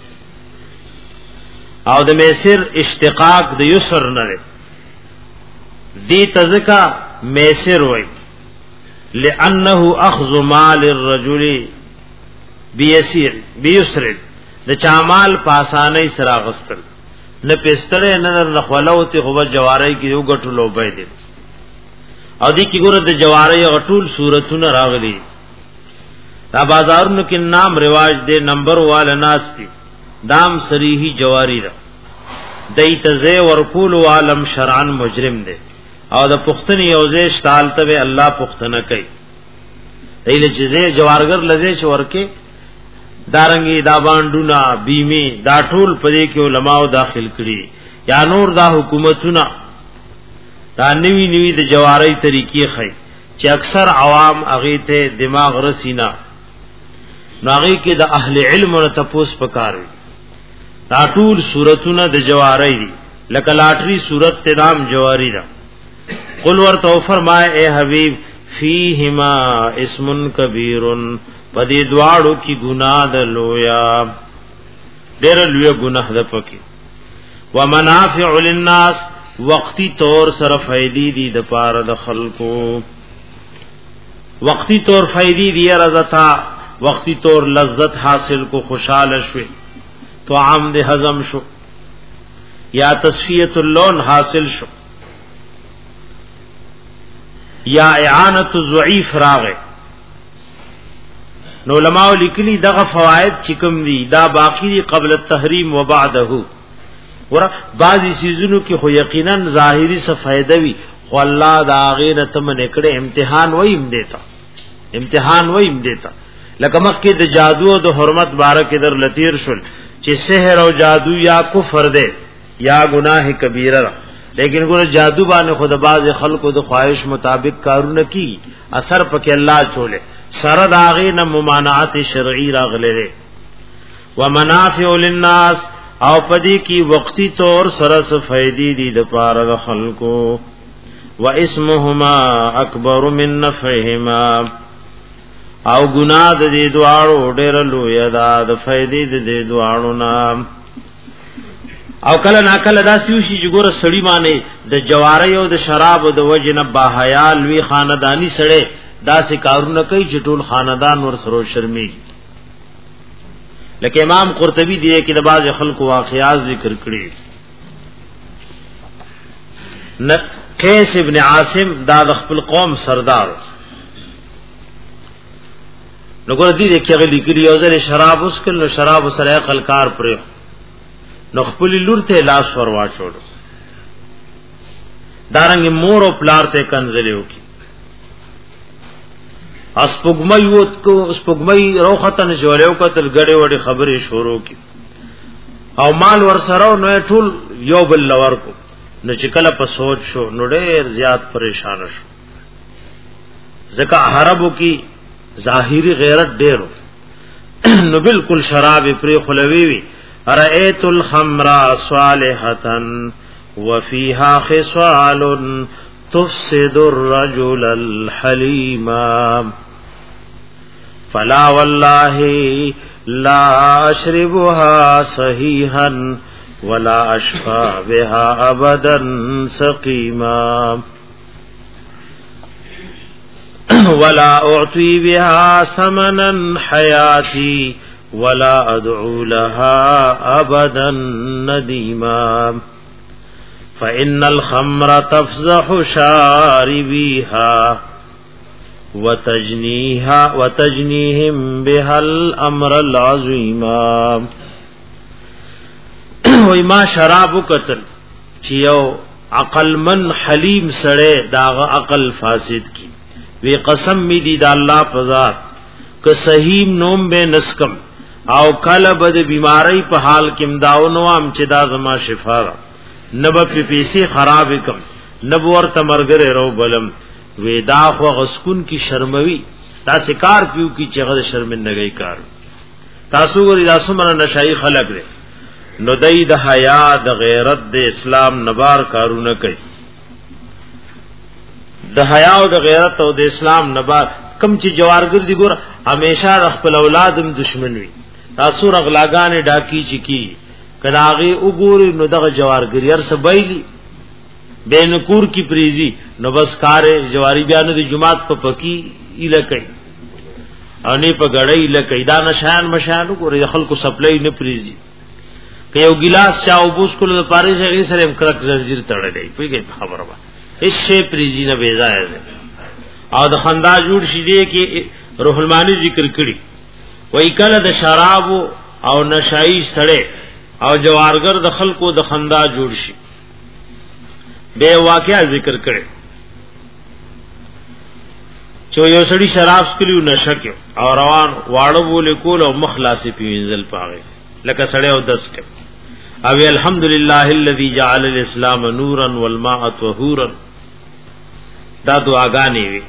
او د میسر اشتقاق د یسر نه دی تزکا میسر وای لانه اخذ مال الرجل بیسیر بیسر د چامال پاسانه سرا غستل نه پستړې نه نخولو ته خو جواری کې یو غټلو به دي او دې کې ګوره د جواری غټول صورتونه راغلي دا بازارونو کې نام رواج دے نمبر وال ناس دي دام سریحی جواری را دیت زی ورکول عالم شرعن مجرم دے او د پختنی یوزے شتالته به الله پختنه کوي ایله چې جوارګر لزه چې ورکه دارنګي دا باندونه بیمه دا ټول پدې کې علماو داخل کړي یا نور دا حکومتونه دا نوی نوی د جواری طریقې خي چې اکثر عوام اغه ته دماغ رسینا ناغي کې د اهل علم او تپوس پکاري دا ټول صورتونه د جواری دي لکه لاټري صورت تنام جواری دا قل ورته فرمای اے حبیب فیهما اسم کبیر پدې دواړو کې ګناه د لویا ډېر لوی ګناه ده پکې ومنافع للناس وقتی طور سره فائدې دي د پاره د خلکو وقتی طور فائدې دي رضتا وقتی طور لذت حاصل کو خوشاله شوي تو عام د هضم شو یا تصفیه اللون حاصل شو یا اعانت ضعیف راغه نو علماء لیکلی دغه فواید چکم دي دا باقی دي قبل التحریم و بعده ور بعضی سيزونو کې خو یقینا ظاهری څه فائدہ وي خو الله دا غیر ته من کړه امتحان ویم دیتا امتحان ویم دیتا لکه مخکې د جادو او د حرمت بارک در لتیر شل چې سحر او جادو یا کفر ده یا گناہ کبیره لیکن ګور جادو باندې خود باز خلقو د خواهش مطابق کارونه کی اثر پکې الله چولې سره داغې نه ممانعات شرعي راغلې ومنافع للناس او پدې کی وقتی طور سره څه فائدې دي د پاره خلقو و اسمهما اکبر من نفعهما او ګناه د دې دواړو ډېر لوی ده د فائدې د دې دواړو نام او کله نا کله دا سوشي چې ګوره سړی باندې د جواری او د شراب او د وجنه باحیال وی خاندانی سړی دا سې کارونه کوي چې ټول خاندان ور سره شرمي. لکه امام قرطبي دی کې د باز خلکو واقعات ذکر کړي. قیس ابن عاصم دا د خپل قوم سردار نو ګور دي کې غلي کړي او زره شراب اوس کله شراب سره عقل کار پرې نو خپل لور ته لاس ور واچوړ دارنګ مور او پلار ته کنځلېو کی اسپګمای ووت کو اسپګمای روختن جوړیو کتل غړې وړې خبرې شروع کی او مال ور سره نو ټول یو بل لور کو نو چې کله په سوچ شو نو ډېر زیات پریشان شو ځکه حربو کی ظاهری غیرت ډېرو نو بالکل شراب پرې خلوي وی رأيت الخمر صالحة وفيها خصال تفسد الرجل الحليم فلا والله لا أشربها صحيحا ولا أشفى بها أبدا سقيما ولا أعطي بها ثمنا حياتي ولا أدعو لها أبدا نديما فإن الخمر تفزح شاربيها وتجنيها وتجنيهم بها الأمر العظيم. وای ما شراب قتل چې یو عقل من حلیم سره داغه عقل فاسد کی وی قسم می دی د الله په ذات که صحیح نوم به نسکم او کله بد بیماری په حال کې امداونو ام چې دا زما شفا نب په پیسې خراب کم نب ورته مرګره رو بلم وی دا خو غسکون کی شرموي دا سکار پیو کی چغه شرمندګي کار تاسو ګورئ تاسو مر نشای خلق دې نو دای د حیا د غیرت د اسلام نبار کارونه کوي د حیا او د غیرت او د اسلام نبار کم چې جوارګر دي ګور همیشه خپل اولادم دشمن وي تاسو رغلاګانې ډاکی چی کی کداغي وګوري نو دغه جوارګر ير سبایلی بینکور کی پریزی نو بس کار جواری بیان د جمعات په پکی الکای اني په غړی الکای دا نشان مشان وګوري خلکو سپلای نه پریزی که یو ګلاس چا وبوس کول د پاره ځای سره کرک زنجیر تړلې پیږي خبره وا هیڅ شی پریزی نه بیزای او د خندا جوړ شې دی کې روح المانی ذکر کړي وای کله د شراب او نشای سره او جوارګر د خلکو د خندا جوړ شي به واقعا ذکر کړي چې یو سړی شراب سکلیو نشکیو او روان واړو بوله کول او مخلاصي پیوینځل پاغه لکه سړی او دس کې او الحمدلله الذي جعل الاسلام نورا والماء طهورا دا دعاګانې وي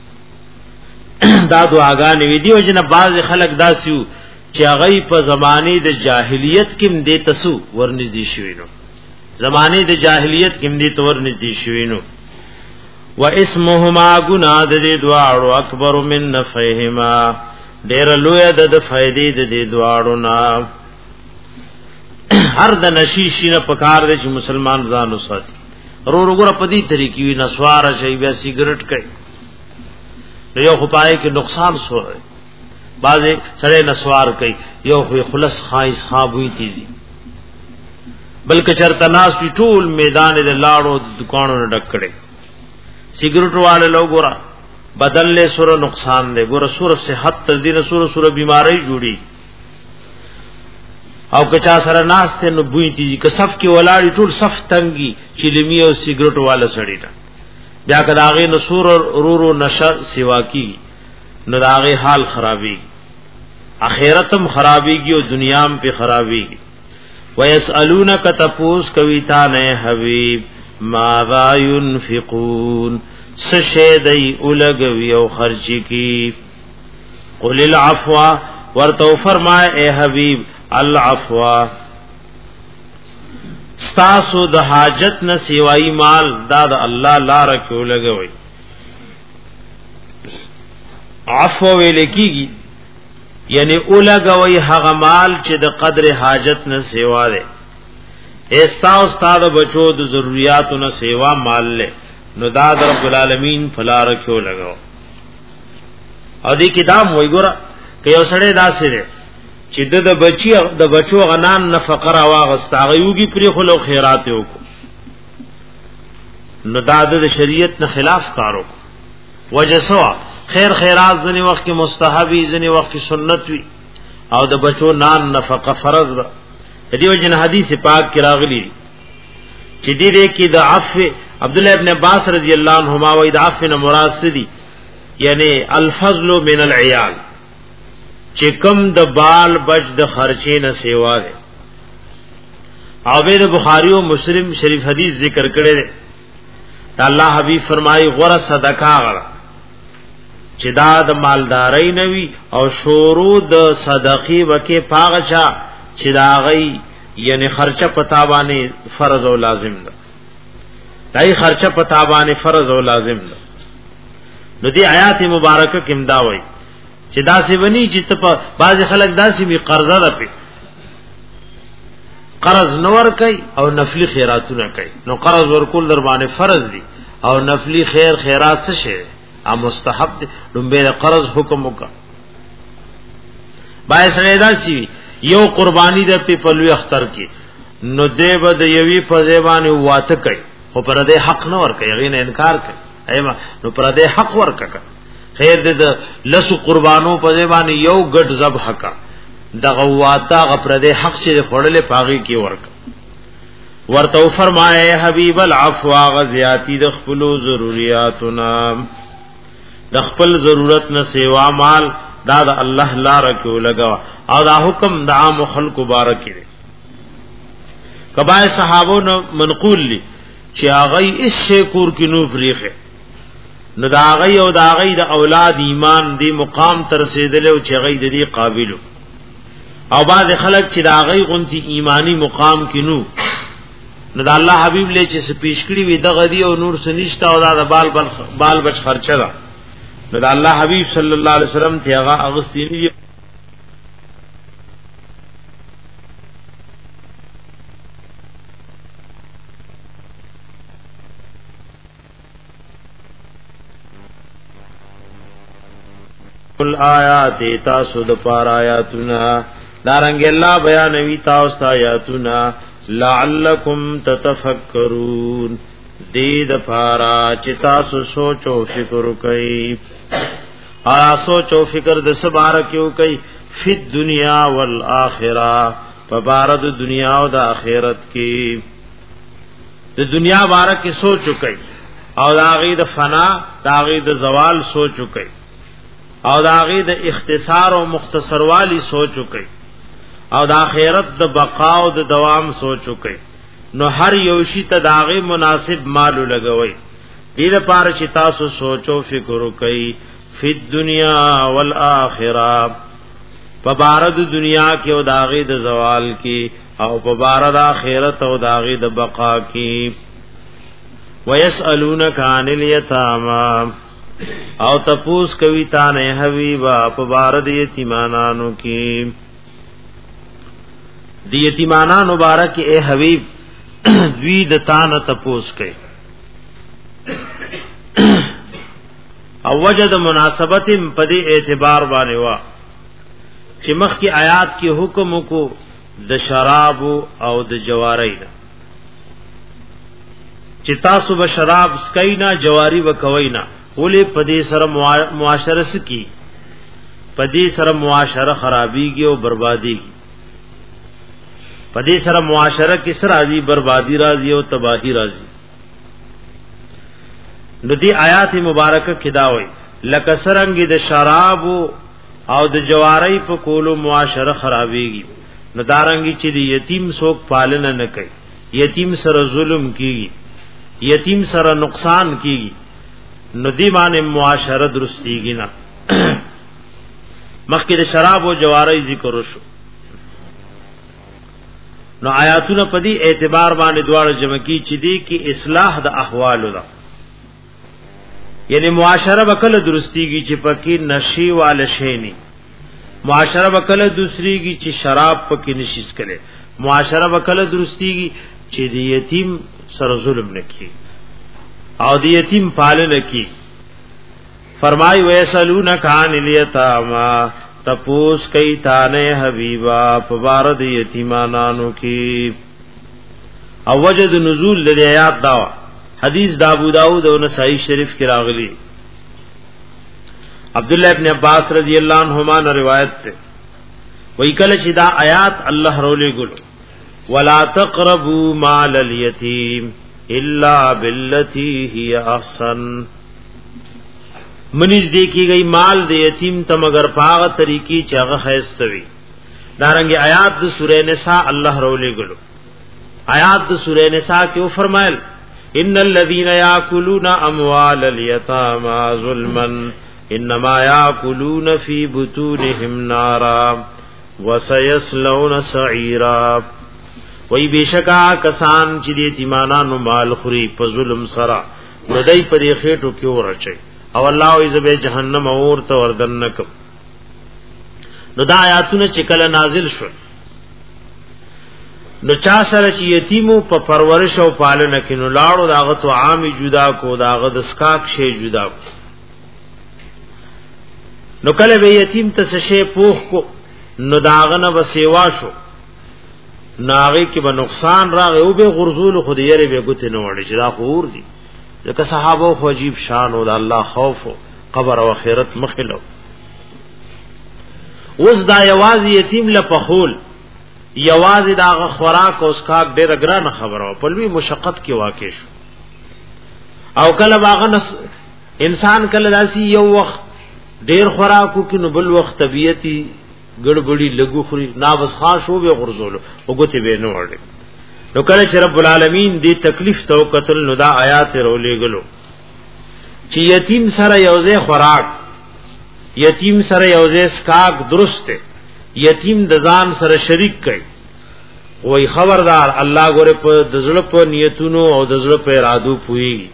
دا دعاګانې وي دیو جن بعض خلک داسیو چې هغه په زمانه د جاهلیت کې مده تسو ورنږدې شوینو زمانه د جاهلیت کې مده تور نږدې شوینو و اسمهما گناه د دواړو اکبر من نفعهما ډېر لوی د فائدې د دواړو نه هر د نشیشی نه پکار دی چې مسلمان ځان وساتي رو وګوره په دې طریقې وی نسوار شي بیا سیګریټ کوي یو خو پای کې نقصان سوره بعضی سره نسوار کوي یو خو خلص خایس خابوي تیزي بلکې چرته ناس په ټول میدان د لاړو دکانونو ډکړي سیګریټ والے لوګ ګوره بدل له سره نقصان دی ګوره سره صحت تر دینه سره سره بیماری جوړي او کچا سره ناس ته نو بوئی تیږي که صف کې ولاړی ټول صف تنګي چې لمی او سیګریټ والا سړی دا بیا کداغه نسور رورو نشر سیوا کی نو داغه حال خرابي اخرتم خرابيږي او دنیام په خرابيږي ويسالونک تپوس کویتا نه حبیب ماذا ينفقون سشیدای اولګوي او خرچی کی قل العفو ورتو فرمائے اے حبیب العفو ستاسو د حاجت نه سیوای مال دا د الله لار کې ولګوي عفو ولیکيږي یعنی اولګوي هغه مال چې د قدر حاجت نه سیوا ده ایستا استاد بچو د ضرورتونو نه سیوا مال له نو دا رب العالمین فلار کیو لگاو او دې کتاب وای ګور که یو سړی داسې ده چې د بچي د بچو غنان نفقه را واغستا غيوږي پرې خلو خیرات وکړو نو دا د شریعت نه خلاف کارو وجسوا خیر خیرات ځنی وخت کې مستحبی ځنی وخت کې سنت وی او د بچو نان نفقه فرض ده دیو جن حدیث پاک کې راغلی چې دې دې کې د عفو عبد الله ابن عباس رضی الله عنهما و د عفو نه مراد سدي یعنی الفضل من العيال چې کم د بال بچ د خرچې نه سیوا ده او د بخاری او مسلم شریف حدیث ذکر کړي ده الله حبیب فرمایي غره صدقه غره چې دا د مالداري نوي او شروع د صدقې وکي پاغچا چې دا غي یعنی خرچه پتا باندې فرض او لازم ده دای خرچه پتا باندې فرض او لازم ده نو دی آیات مبارکه کې امدا وای چې دا سی ونی چې په بعض خلک داسې می قرضه ده په قرض نور کوي او نفلی خیراتونه کوي نو قرض ورکول در باندې فرض دي او نفلی خیر خیرات څه شي ا مستحب دي لومبه قرض حکم وکا بای سره داسي یو قربانی د په پلوي اختر کې نو دیو د یوی په زبانه واته کوي خو پر دې حق نه ور کوي غینه انکار کوي ایما نو پر دې حق ور کوي خیر دې د لسو قربانو په زبانه یو ګډ ذبح کا دغه واته غ پر دې حق چې خړلې پاغي کې ورک ورته فرمایي حبیب العفو غزیاتی د خپل ضرورتنا د خپل ضرورت نه سیوا مال دا د الله لار کې لگا او دا حکم د عام خلق مبارک دی کبای صحابو نو منقول لی چې هغه اس شکور کې نو فریخه نو دا هغه او دا هغه د اولاد ایمان دی مقام تر رسیدل او چې هغه د دې قابل او بعض خلک چې دا هغه غونتی ایمانی مقام کې نو نو دا الله حبیب له چې سپیشکړي وي د غدی او نور سنشتا او دا بال بال بال بچ خرچه ده نو دا الله حبیب صلی الله علیه وسلم ته هغه اغستینی کل آیات تاسو د پار آیاتنا دارنګ الله بیانوي تاسو ته آیاتنا لعلکم تتفکرون دې د پارا چې تاسو سوچ او فکر وکړئ ا سوچ او فکر د سبار کیو کوي فی دنیا والآخرة په بار د دنیا او د آخرت کې د دنیا بار کې سوچ وکړئ او د هغه د فنا د هغه د زوال سوچ وکړئ او د هغه د اختصار او مختصر والی سوچ وکړئ او د آخرت د بقا او د دوام سوچ وکړئ نو هر یو شی ته داغه مناسب مال لګوي دې لپاره چې تاسو سوچو فکر وکړئ فی دنیا والآخرة په بار د دنیا کې او داغه د زوال کې او په بار د آخرت او داغه د بقا کې ويسالونک عن الیتاما او تپوس کوي تا نه حبیبا په بار د یتیمانانو کې د یتیمانانو مبارک اے حبیب دوی د تان تپوس کوي او وجد مناسبت په دې اعتبار باندې وا چې مخ کی آیات کې حکم کو د شراب او د جواری چې تاسو به شراب سکینا جواری وکوینا ولې په دې سره معاشره سکی په دې سره معاشره خرابيږي او برباديږي په دې سره معاشره کې سره راځي بربادي راځي او تباہی راځي نو دې آیات مبارکه کې دا وایي لکه سرنګ د شراب او د جواری په کولو معاشره خرابيږي نو دارنګي چې د یتیم څوک پالنه نه کوي یتیم سره ظلم کیږي یتیم سره نقصان کیږي نو دی باندې معاشره درستیږي نه مخکې د شراب او جواری ذکر وشو نو آیاتونه په دې اعتبار باندې دواړه جمع کی چې دی کې اصلاح د احوال ده یعنی معاشره وکله درستیږي چې پکې نشي وال شي، معاشره وکله دوسریږي چې شراب پکې نشي سکله، معاشره وکله درستیږي چې د یتیم سره ظلم نکي او د یتیم پالنه کی. فرمای ویسلونک عن الیتاما، تپوس کئی تانے حبیبا پبارد یتیمانانو کی. او وجد نزول د آیات داوا حدیث دا ابو داؤد او نسائی شریف کی راغلی. عبداللہ ابن عباس رضی اللہ عنہما نے روایت تے وی کله چې دا آیات الله رولې ګلو ولا تقربوا مال اليتيم الا بالتي هي احسن، منیز دیکھی گئی مال د یتیم ته مگر پاغه طریقې چې هغه خیستوي. دارنګ آیات د سورہ نساء الله رولې ګلو آیات د سورہ نساء کې او فرمایل ان الذين ياكلون اموال اليتامى ظلما انما ياكلون في بطونهم نارا وسيصلون سعيرا. وای بشکا کسان چې د یتیمانو مال خوري په ظلم سره نو دای په دې خېټو کې ورچي او الله ای زبې جهنم اور ته وردن نکم. نو دا آیاتونه چې کله نازل شو نو چا سره چې یتیمو په پرورش او پالنه کې نو لاړو داغه تو عامي جدا کو داغه د سکاک شی جدا کو. نو کله به یتیم ته شی پوخ کو نو داغه نه وسیوا شو ناغي کې به نقصان راغی او به غرزول خو دې یې به ګوت نه وړي چې دا خور دي ځکه صحابه خو عجیب شان او د الله خوف او قبر او آخرت مخلو. اوس دا یوازې یتیم لپخول یوازې دا خوراک او اسکاک ډېر ګران خبره په لوی مشقت کې واقع شو. او کله باغ انسان کله داسي یو وخت ډېر خوراکو کې نو بل وخت طبيعتي ګړبړي لګو خوري ناوس خاص او به غرزول او ګوتې به نه وړي. نو کله چې رب العالمین دې تکلیف تو قتل نو دا آیات رولې غلو چې یتیم سره یوځه خوراک، یتیم سره یوځه سکاک درسته، یتیم د ځان سره شریک کړي. وای خبردار الله ګوره په دزړه په نیتونو او دزړه په ارادو پوي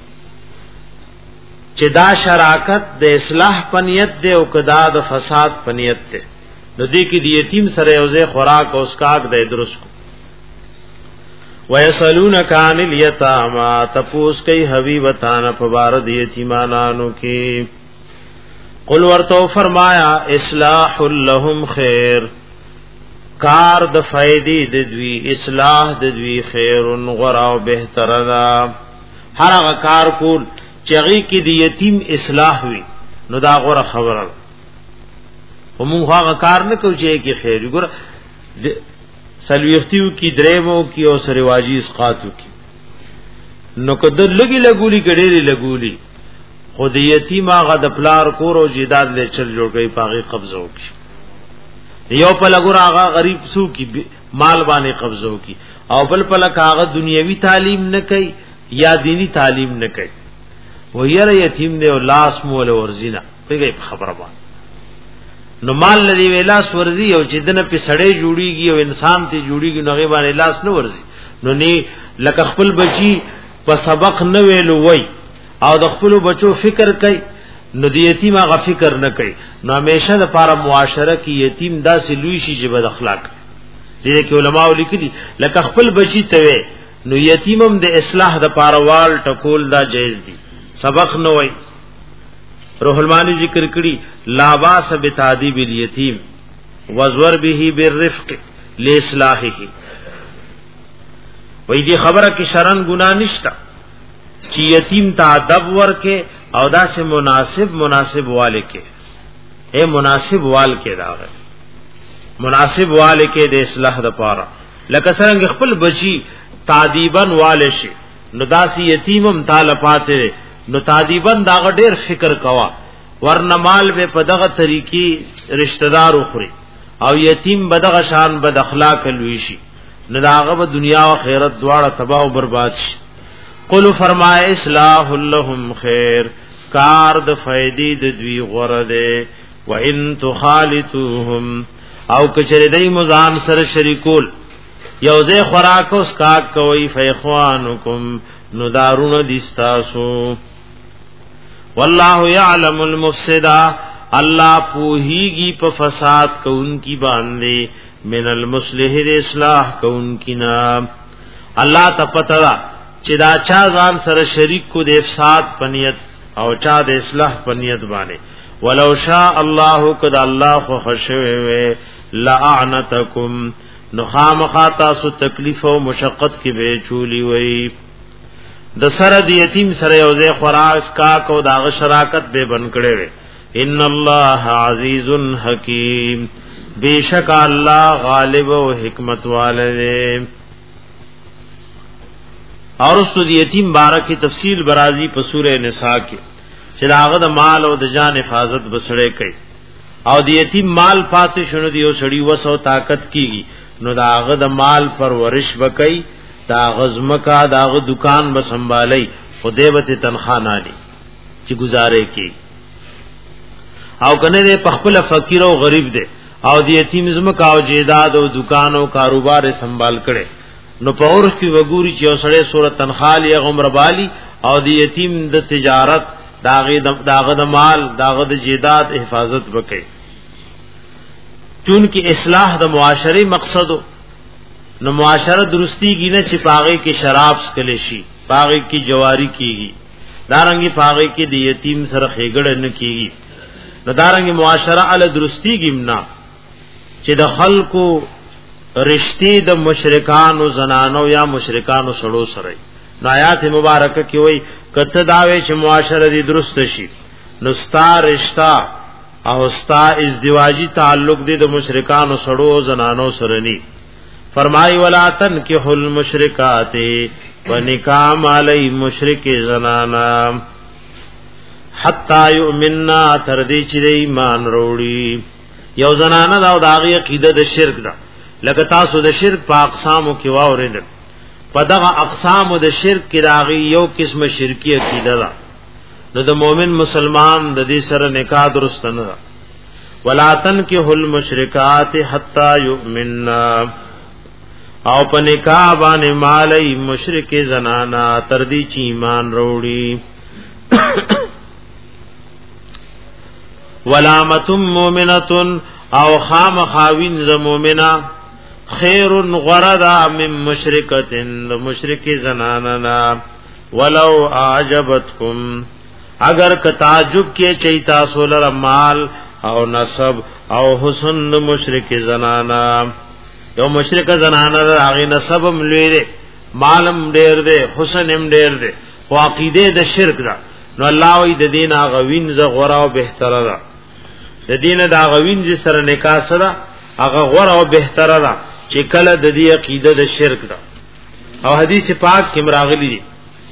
چې دا شراکت د اصلاح په نیت دی او کدا د فساد په نیت دی. نو دې کې د یتیم سره یوځه خوراک او سکاک د درست کو. وَيَسَلُونَكَ عَنِ الْيَتَامَى، تپوس کئی حبیبتان پبارد یتیمانانو کی. قل ورتو فرمایا اصلاح لهم خیر، کار د فائدې د دوی اصلاح د دوی خیر غرا او بهتر دا. هر هغه کار کول چې هغه کې د یتیم اصلاح وي نو دا غره خبره. ومون هغه کار نه کوي چې کې خیر ګور سلویختیو کی دریمو کی او سرواجی اسقاطو کی نو کدر لګي لګولي ګډېری لګولي خود یتیم هغه د پلار کور او جیداد له چل جوړي پاغي قبضه وکي. یو په لګور هغه غریب سو کی مال باندې قبضه وکي او بل په لګ هغه دنیوي تعلیم نه کوي یا دینی تعلیم نه کوي. و یره یتیم دی او لاس مول ورزینا پیږي خبره باندې نو مال لري ویلاس ورزي او چې دنه په سړې جوړیږي او انسان ته جوړیږي نو غیبان لاس نه ورزي. نو نه لکه خپل بچي په سبق نه ویلو وای او د خپل بچو فکر کوي نو د یتیم هغه فکر نه کوي. نو همیشه د لپاره معاشره کې یتیم داسې لوی شي چې بد اخلاق دي. کې علماء لیکلي لکه خپل بچي ته نو یتیمم د اصلاح د پاروال ټکول دا جایز دي. سبق نه وای روح المانی ذکر کړي لا باس بتادیب الیتیم وزور به بالرفق لاصلاحه. وای دي خبره کې شرن ګنا نشتا چې یتیم ته ادب ورکه او دا سه مناسب مناسب والے کې اے مناسب وال کې راغی مناسب والے کې د اصلاح د پاره لکه څنګه خپل بچی تادیبن والے شي نو داسي یتیمم تعالی پاته نو تادیبن دا ډېر فکر کوا ورنمال به په دغه طریقې رشتہ دار اخري او یتیم بدغه شان بد اخلاق لوي شي نو داغه په دنیا او آخرت دواړه تباہ او برباد شي. قل فرمای اصلاح لهم خیر، کار د فائدې د دوی غره ده. و ان تخالطوهم او کچره دای مزان سره شریکول یوځه خوراک اوس کاک کوي فیخوانکم نو دارون دستاسو. والله يعلم المفسد الله پوهیږي په فساد کوونکی باندې من المصلح الاصلاح کوونکی نا الله ته پته ده چې دا چا ځان سره شریک کو د افساد پنیت او چا د اصلاح پنیت باندې ولو شاء الله قد الله خو خشوي لعنتکم نخامخا تاسو تکلیف او مشقت کې به چولی وي د سره د یتیم سره یوځه خوراک کا کو داغه شراکت به بن کړي وي ان الله عزیز حکیم بیشک الله غالب او حکمت والے. اور اس د یتیم بارک تفصیل برازی په سورہ نساء کې چې داغه د مال او د جان حفاظت بسړې کوي او د یتیم مال پاتې شونه دی او سړی وسو طاقت کیږي نو داغه د مال پرورش وکي دا غزمکا داغه دکان به سنبالي خدای به تنخواه نه لري چې گزارې کی او کنه دې پخپل فقیر او غریب دی او د یتیم زمکا او جیداد او دکان او کاروبار سنبال کړي نو پور کی وګوري چې اوسړه صورت تنخواه لري عمر بالی او د یتیم د تجارت داغه داغه د مال داغه د جیداد حفاظت وکړي چون کی اصلاح د معاشري مقصد نو معاشره درستی کی نه چې پاغه کې شراب سکل شي پاغه کې جواری کیږي دارنګي پاغه کې د یتیم سره خېګړه نه کیږي نو دارنګي معاشره ال درستی گمنا چې د خلکو رشتي د مشرکان او زنانو یا مشرکان سره سره نو آیات مبارکه کې وای کته داوي چې معاشره دې درست شي نو ستا رشتہ او ستا ازدواجی تعلق دې د مشرکان سره او زنانو سره ني فرمای ولا تنکحوا المشرکات ونکام علی مشرک زنانا حتا یؤمننا تر دې چې ایمان وروړي یو زنانه دا د هغه عقیده د شرک ده لکه تاسو د شرک په اقسامو کې واورید په دغه اقسام د شرک کې راغی یو قسم شرکی عقیده ده نو د مؤمن مسلمان د دې سره نکاح درست نه ده ولا تنکحوا المشرکات حتا یؤمننا او په نکاح باندې مالای مشرک زنانا تر دې چې ایمان وروړي ولامتم مؤمنه او خام خاوین ز مؤمنه خیر غردا من مشرکتن مشرک زناننا ولو اعجبتکم اگر ک تعجب کې چي تاسو لره مال او نسب او حسن مشرک زنانا یو مشرک زنانا هغه نسب هم لري مالم ډېر دی حسن هم ډېر دی او عقیده د شرک ده نو الله وی د دین هغه وین ز غره او بهتره ده د دین د هغه وین ز سره نکاح سره هغه غره او بهتره ده چې کله د دې عقیده د شرک ده او حدیث پاک کې مراغلی دي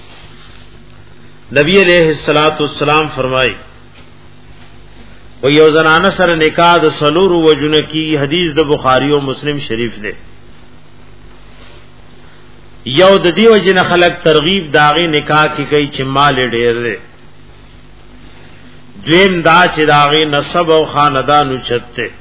نبی علیہ الصلوۃ والسلام فرمایي و یو زنانه سره نکاح د سلور وجنه کی حدیث د بخاری او مسلم شریف ده یو د دې وجنه خلق ترغیب داغي نکاح کی کوي چې مال ډېر ده دویم دا چې داغي نسب او خاندان اوچته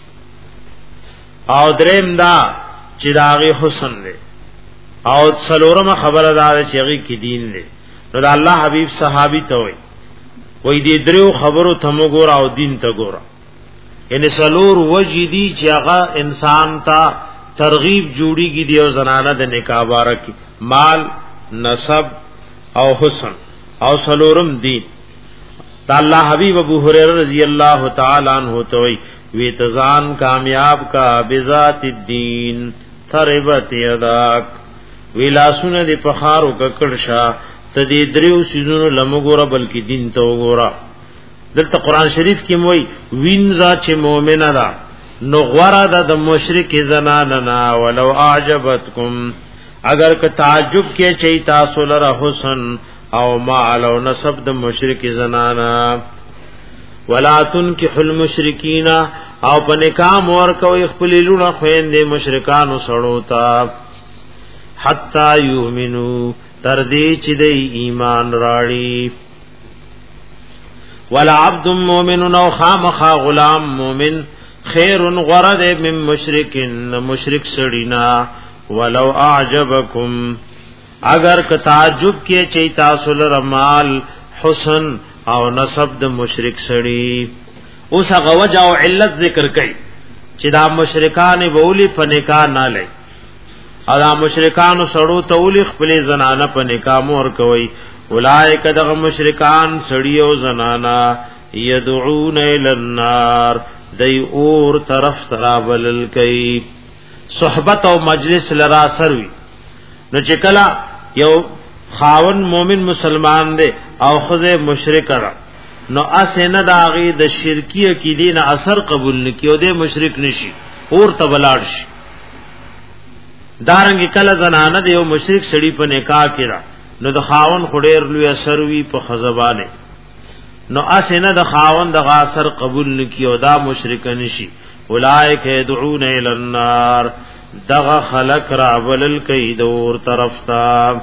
او دریم دا چې داغي حسن ده او څلورم خبره دا چې هغه کې دین ده نو د الله حبیب صحابي ته وای وای دې دریو خبرو ته موږ او دین ته ګورا یعنی څلور وجدي چې هغه انسان ته ترغیب جوړیږي دی او زنانه د نکاح بارک مال نسب او حسن او څلورم دین دا الله حبیب ابو هريره رضی الله تعالی عنہ ته وای وی تزان کامیاب کا بذات الدین تربت یداک ویلاسونه دی پخارو ککړشا تدی دریو سيزونو لمغورا بلکې دین ته وګورا دلته قران شریف کې موي وینزا چې مؤمنه ده نو غورا د مشرک زناننا ولو اعجبتکم اگر که تعجب کې چي تاسو لره حسن او مال او نسب د مشرک زنانا ولا تنكحوا المشرکین او په نکاح مور کوي خپل لونه خويندې مشرکانو سړو تا حتا یؤمنو تر دې چې د ایمان راړي ولا عبد مؤمن او خامخ غلام مؤمن خیر غرد من مشرکین مشرک سړینا ولو اعجبکم اگر که تعجب کې چې تاسو لره مال حسن او نسب د مشرک سړی. اوس هغه وجه او علت ذکر کړي چې دا مشرکان بولی په نکاح نه لای او دا مشرکان سړو ته ولي خپل زنانه په نکاح مور کوي. اولائک دغه مشرکان سړی او زنانا یدعون الی النار دی اور طرف ترابل کئی. صحبت او مجلس لرا سروي نو چې کلا یو خاون مومن مسلمان دی او خزه مشرک را نو اسنه داغي د شرکی عقیدې نه اثر قبول نکيو د مشرک نشي اور تبلاړ شي. دارنګ کله زنانه د یو مشرک سړي په نکاح کړه نو د خاون خډیر لوی اثر وی په خزبانه نو اسنه د خاون د اثر قبول نکيو دا مشرک نشي. اولائک يدعون الى النار دغه خلق را ولل کید اور طرف تا.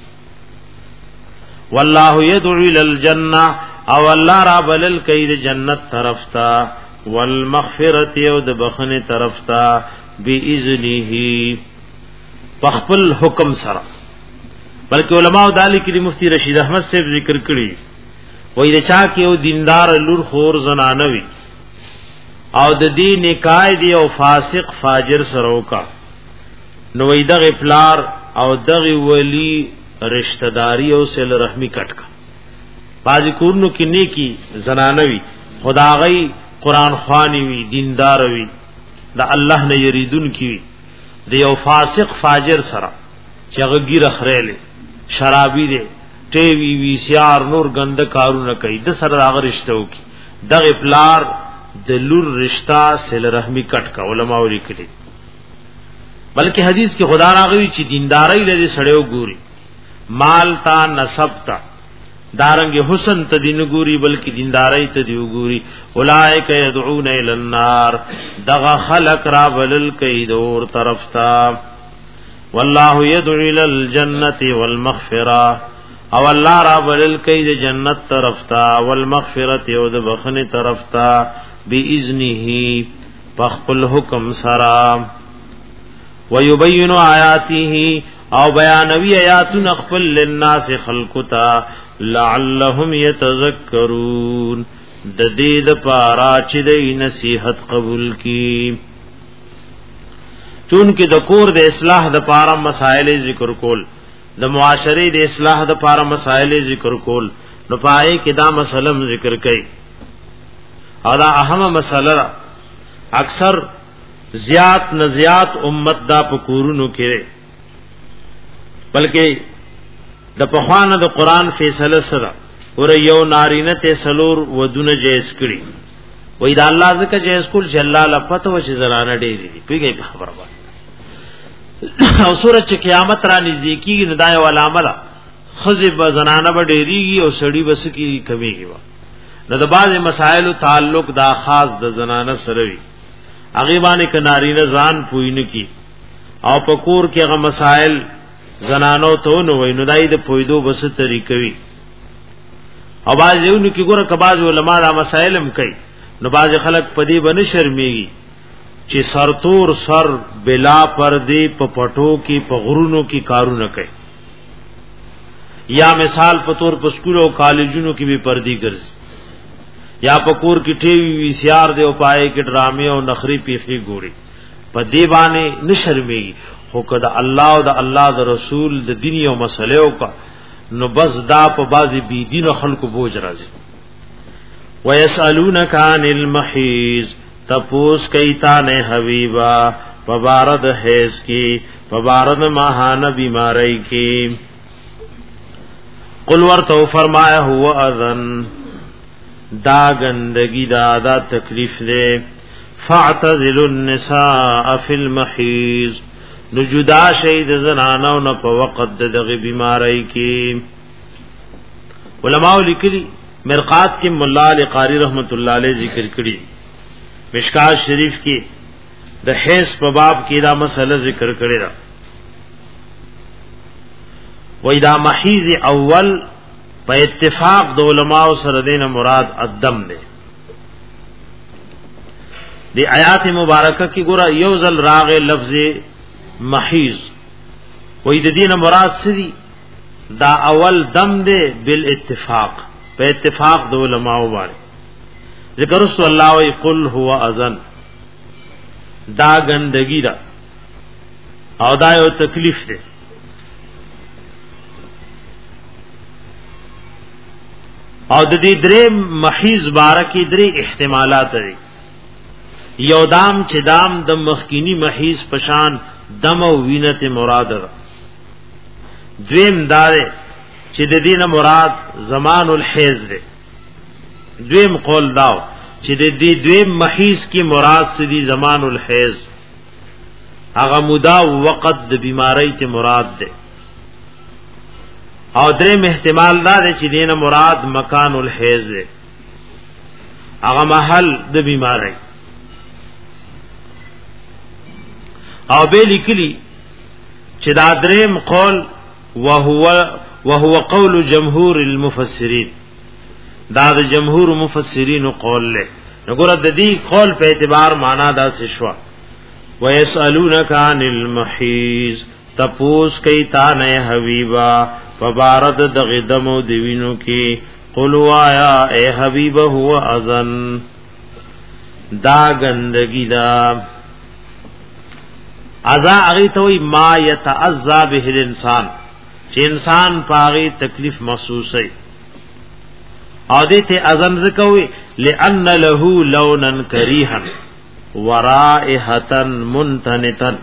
والله يدعو الى الجنه او الله را ولل کید جنت طرف تا والمغفرت او د بخنه طرف تا باذنه بخپل حکم سره. بلکې علماء دالی کې مفتی رشید احمد صاحب ذکر کړی وای د چا کې او دیندار لور خور زنانوي او د دې نکاح دی او فاسق فاجر سره وکا نو وای دغه پلار او دغه ولی رشتہ داری او سل رحمی کټ کا. باز کورنو کې نیکی زنانوي خدای قرآن خوانی وی دیندار وی د الله نه یریدون کی د یو فاسق فاجر سره چې هغه ګیره خړېلې شرابي دی ټي وي وي سي ار نور غند کارونه کوي د سره هغه رشتہ وکي دغه پلار د لور رشتہ سل رحمی کټ کا علماء لیکلي. بلکې حدیث کې خدا راغوي چې دینداري لري سړیو ګوري مال تا نسب تا دارنګ حسن ته دین ګوري بلکې دینداري ته دی ګوري. اولائک يدعون الى النار دغه خلق را ولل کید اور طرف تا. والله يدعو الى الجنه والمغفرة او الله را ولل کید جنت طرف تا والمغفرة او د بخنه طرف تا باذنه بخپل حکم سرا. ويبين آیاته او بیانوی آیاتن خپل للناس خلقتا لعلهم يتذكرون د دې د پارا چې د نصیحت قبول کی. چون کې د کور د اصلاح د پارا مسائل ذکر کول د معاشري د اصلاح د پارا مسائل ذکر کول نو پای کې دا مسلم ذکر کړي او دا اهم مسله اکثر زیات نزیات امت دا پکورونو کې بلکې د پخوانه د قران فیصله سره ور یو نارینه ته سلور ودونه جایز کړي وای دا الله زکه جایز کول چې الله لپته و چې زرانه ډېری دي پیږي په خبره باندې او سورۃ قیامت را نږدې کیږي نه دای علامه ده خزب زنانه به ډېریږي او سړی بس کی کمیږي نو د بعض مسائل تعلق دا خاص د زنانه سره وي هغه باندې ک نارینه ځان پوینه کی او پکور کې هغه مسائل زنانو ته نو وینو دای د پویدو بس طریقې وي او باز یو نو کې ګوره کباز علماء دا مسائلم کوي نو باز خلک پدی بن شرمېږي چې سرتور سر بلا پردی په پټو کې په غرونو کې کارونه کوي یا مثال په تور په سکول او کالجونو کې به پردی ګرځي یا پکور کی ټي وي سي ار دی او پای کې ډرامې او نخري پیخي ګوري په دی باندې نشرمېږي خو کده الله او د الله د رسول د دین او مسلو کا نو بس دا په بازي بي دین خلکو بوج راځي. ويسالونک عن المحیض تپوس کیتا نه حبیبا پبارد حیض کی پبارد ماہانہ بیماری کی قل ورتو فرمایا هو اذن دا گندگی دا دا تکلیف دے فاعتزلوا النساء فی المحیض نجدا شید زنانو نا پا وقت دغی بیماری کی. علماء لکلی مرقات کی ملا علی قاری رحمت اللہ علیہ ذکر کری مشکات شریف کی د حیض په باب کې دا مسله ذکر کړی دا و اذا محیض اول په اتفاق د علماء سره دینه مراد الدم دی. دی آیات مبارکه کې ګوره یو ځل راغې لفظ محیض و د دینه مراد سری دا اول دم دی بالاتفاق په اتفاق د علماء باندې ذکر رسول الله وی قل هو اذن دا گندگی دا او دا یو تکلیف ده او د دې درې محیز بارکی درې احتمالات دي یو دام چې دام د مخکینی محیز پشان دم او وینت مراد ده دویم دار چې د دینه مراد زمان الحیض ده دویم قول داو چې د دې دویم محیز کی مراد سدي زمان الحیض هغه مودا وقت د بیماری ته مراد ده او درې احتمال دا ده چې دینه مراد مکان الحیض ده هغه محل د بیماری او به لیکلی چې دا دریم قول وهو وهو قول جمهور المفسرین دا د جمهور مفسرین قول له وګوره د دې قول په اعتبار معنا دا څه شو ويسالونک عن المحیض تپوس کئ تا نه حبیبا فبارد د غدمو دیوینو کی قلوا یا اے حبیب هو اذن دا گندگی دا اذا اغی توي ما يتعذى به الانسان چې انسان پاغي تکلیف محسوس ہے او دې ته اذن زکوي لئن له لونا کریها ورائحه منتنتا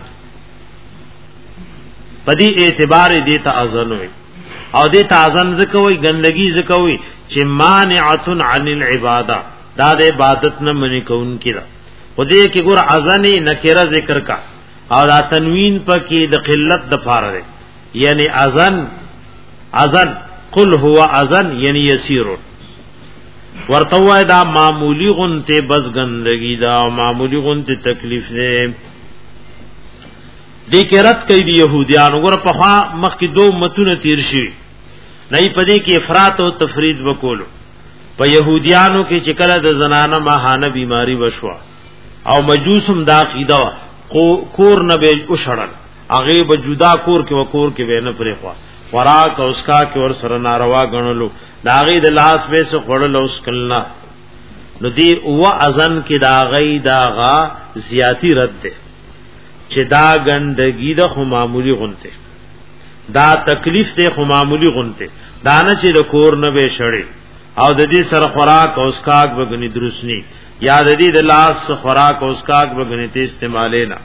پدی اعتبار دې ته اذن وي او دې ته اذن زکوي گندگی زکوي چې مانعه عن العباده دا د عبادت نه منی کون کړه خو دې کې ګور اذن نکره ذکر کا او دا تنوین پکې د قلت د فارغ یعنی اذن اذن قل هو اذن یعنی یسیر ورته دا معمولی غنته بس گندگی دا معمولی غنته تکلیف نه دې کې رد کوي دی يهوديان وګوره په خوا مخکې دوه متونه تیر شي نه پدې کې افراط او تفرید وکولو په يهوديانو کې چې کله د زنانه ماهانه بیماری وشوا او مجوسم دا قیدا کور نه به وشړل هغه به جدا کور کې وکور کې به نه پرې خوا خوراک او اسکا کې ور سره ناروا غنلو داغې د لاس به سه خړل اوس کلنا نو دی او اذن کې داغې داغا زیاتی رد ده چې دا گندگی د خو معمولی غنته دا تکلیف ده خو معمولی غنته دا نه چې د کور نه به شړې او د دې سره خوراک او اسکا به غني درسنی یاد دې د لاس خوراک او اسکا به غني ته استعمالې نه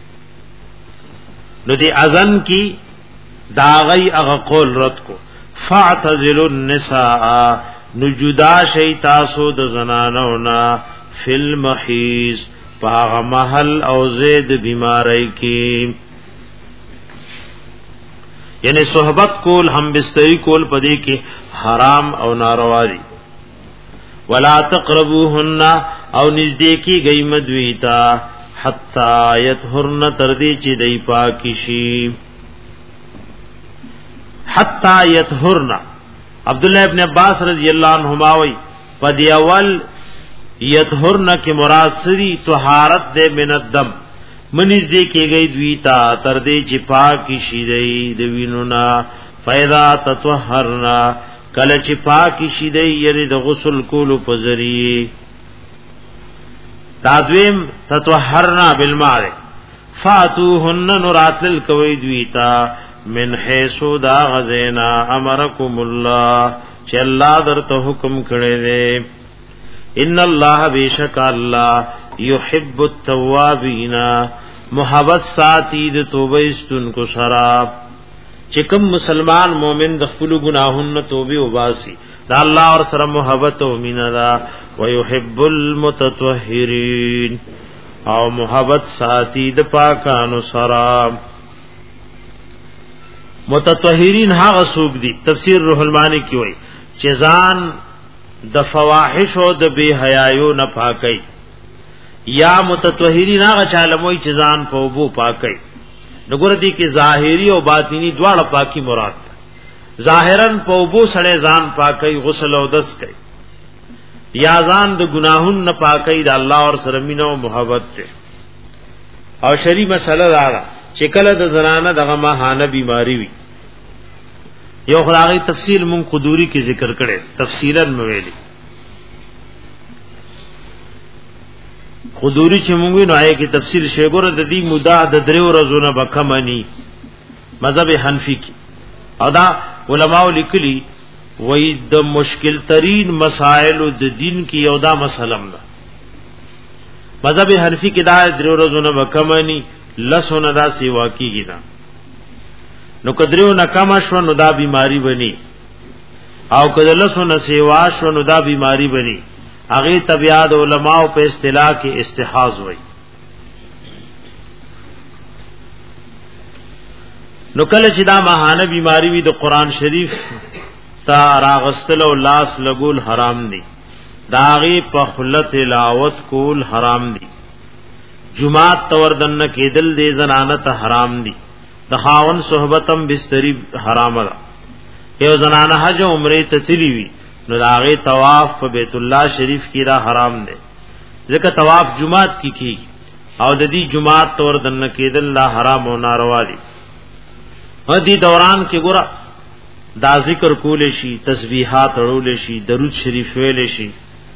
نو دی اذن کی داغی اغا قول رد کو فاعتزلوا النساء نجدا شیطاسو د زنانونا فی المحیز پاغ محل او زید بیماری کی یعنی صحبت کول هم بستری کول پدی کی حرام او ناروا دی ولا تقربوهن او نزدیکی گئی مدویتا حتا یطهرن تردی چی دی پاکی شی حتا یطهرن عبداللہ ابن عباس رضی اللہ عنہما وی پدی اول یطهرن کی مراد سری طہارت دے من الدم منیز دے کی گئی دویتا تردی چی پاکی شی دی دوینونا فیدا تطہرن کل چی پاکی شی دی یعنی دا غسل کولو پزری تادویم تطهرنا بالماء فاتوهن نراتل کوي دویتا من حيثو دا غزینا امرکم الله چې الله درته حکم کړی دی ان الله بیشک الله يحب التوابین محبت ساتي د توبه استون کو سرا چې کوم مسلمان مؤمن د خپل ګناهونو توبه وباسي دا الله اور سره محبت او مینا دا ويحب المتطهرين او محبت ساتي د پاکانو سره متطهرین هغه څوک دي تفسیر روح المانی کی وای چې ځان د فواحش او د بے حیايو نه پاکي یا متطهرین هغه چالموي چې ځان په وبو پاکي نګور دي کې ظاهری او باطینی دواړه پاکي مراد ظاهرن په وبو سره ځان پاکي غسل او دس کوي یا ځان د ګناهونو نه پاکي د الله اور سره مینه او محبت ته او شری مسله دا چې کله د زنانه دغه ماهانه بیماری وي یو خدای تفصیل مون قدوری کی ذکر کړي تفصیلا مویلی قدوری چې مونږ نو آیه کی تفسیر شیګور د دې مدعا د دریو رزونه بکمنی مذهب حنفی کی او دا علماء لیکلی وای د مشکل ترین مسائل د دین کی یو دا مسلم ده مذهب حنفی کی دا دریو رزونه بکمنی لسونه دا سیوا کیږي دا نو کدریو نکما شو نو دا بیماری بنی او کدل لسونه سیوا شو نو دا بیماری بنی اغه طبيعت علماء په اصطلاح کې استحاض وای نو کله چې دا ماهانه بیماری وي د قران شریف تا راغستل او لاس لګول حرام دي داغي په خلت تلاوت کول حرام دي جمعات توردن کېدل دې زنانه ته حرام دي د خاون صحبتم بستری حرام ده یو زنانه حج او عمره ته تلی وي نو داغه طواف په بیت الله شریف کی را حرام دی ځکه طواف جمعات کی کی او د دې جمعات تور دن کېدل لا حرام او ناروا دي په دې دوران کې ګور دا ذکر کول شي تسبیحات اړول شي درود شریف ویل شي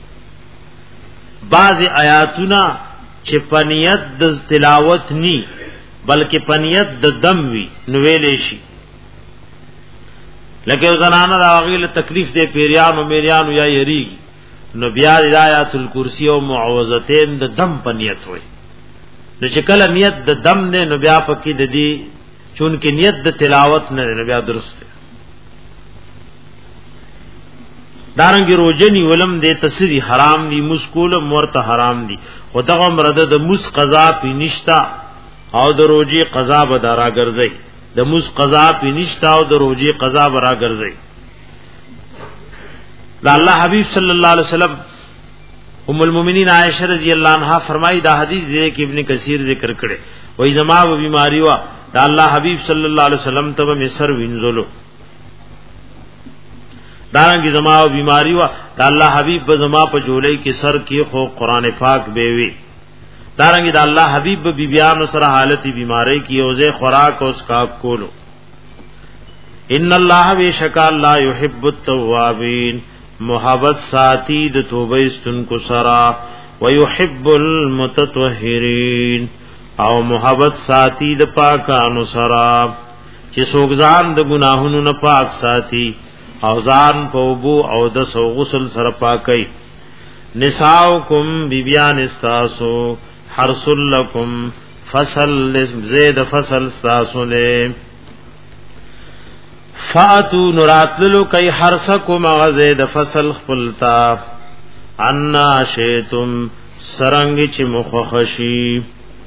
بعض آیاتونه چې پنیت د تلاوت ني بلکې پنیت د دم وی نو ویل شي لکه زنانه دا غیله تکلیف دے پیریانو میریانو یا یریږي نو بیا د آیات الکرسی او معوذتین د دم پنیت وای د چکل نیت د دم نه نو بیا پکې د دې چون کې نیت د تلاوت نه نو بیا درسته دارنګ روزنی ولم د تسری حرام دی مسکول مرته حرام دی خدغه مرده د مس قضا پی نشتا او د روزي قضا به دارا ګرځي د موس قضا پی نشتا او د روزي قضا برا ګرځي دا الله حبیب صلی الله علیه وسلم ام المؤمنین عائشہ رضی اللہ عنہا فرمائی دا حدیث دې کې ابن کثیر ذکر کړي وای زما و بیماری وا دا الله حبیب صلی الله علیه وسلم ته مصر وینځلو دارنګ زما و بیماری وا دا الله حبیب به زما په جولای کې سر کې خو قران پاک به وی دارنګ دا الله حبیب بی بیان سره حالت بیماری کی اوزه خوراک او اسکاب کولو ان الله بیشک الله یحب التوابین محبت ساتي د توبه استن کو سرا ويحب المتطهرین او محبت ساتي د پاکانو سرا چې سوګزان د ګناهونو نه پاک ساتي او ځان په وبو او د سو غسل سره پاکي نساؤکم بیبیان استاسو حرس لکم فصل زید فصل استاسونے فاتو نراتللو کئی حرسکم غزید فصل خپلتا عنا شیتم سرنگی چی مخخشی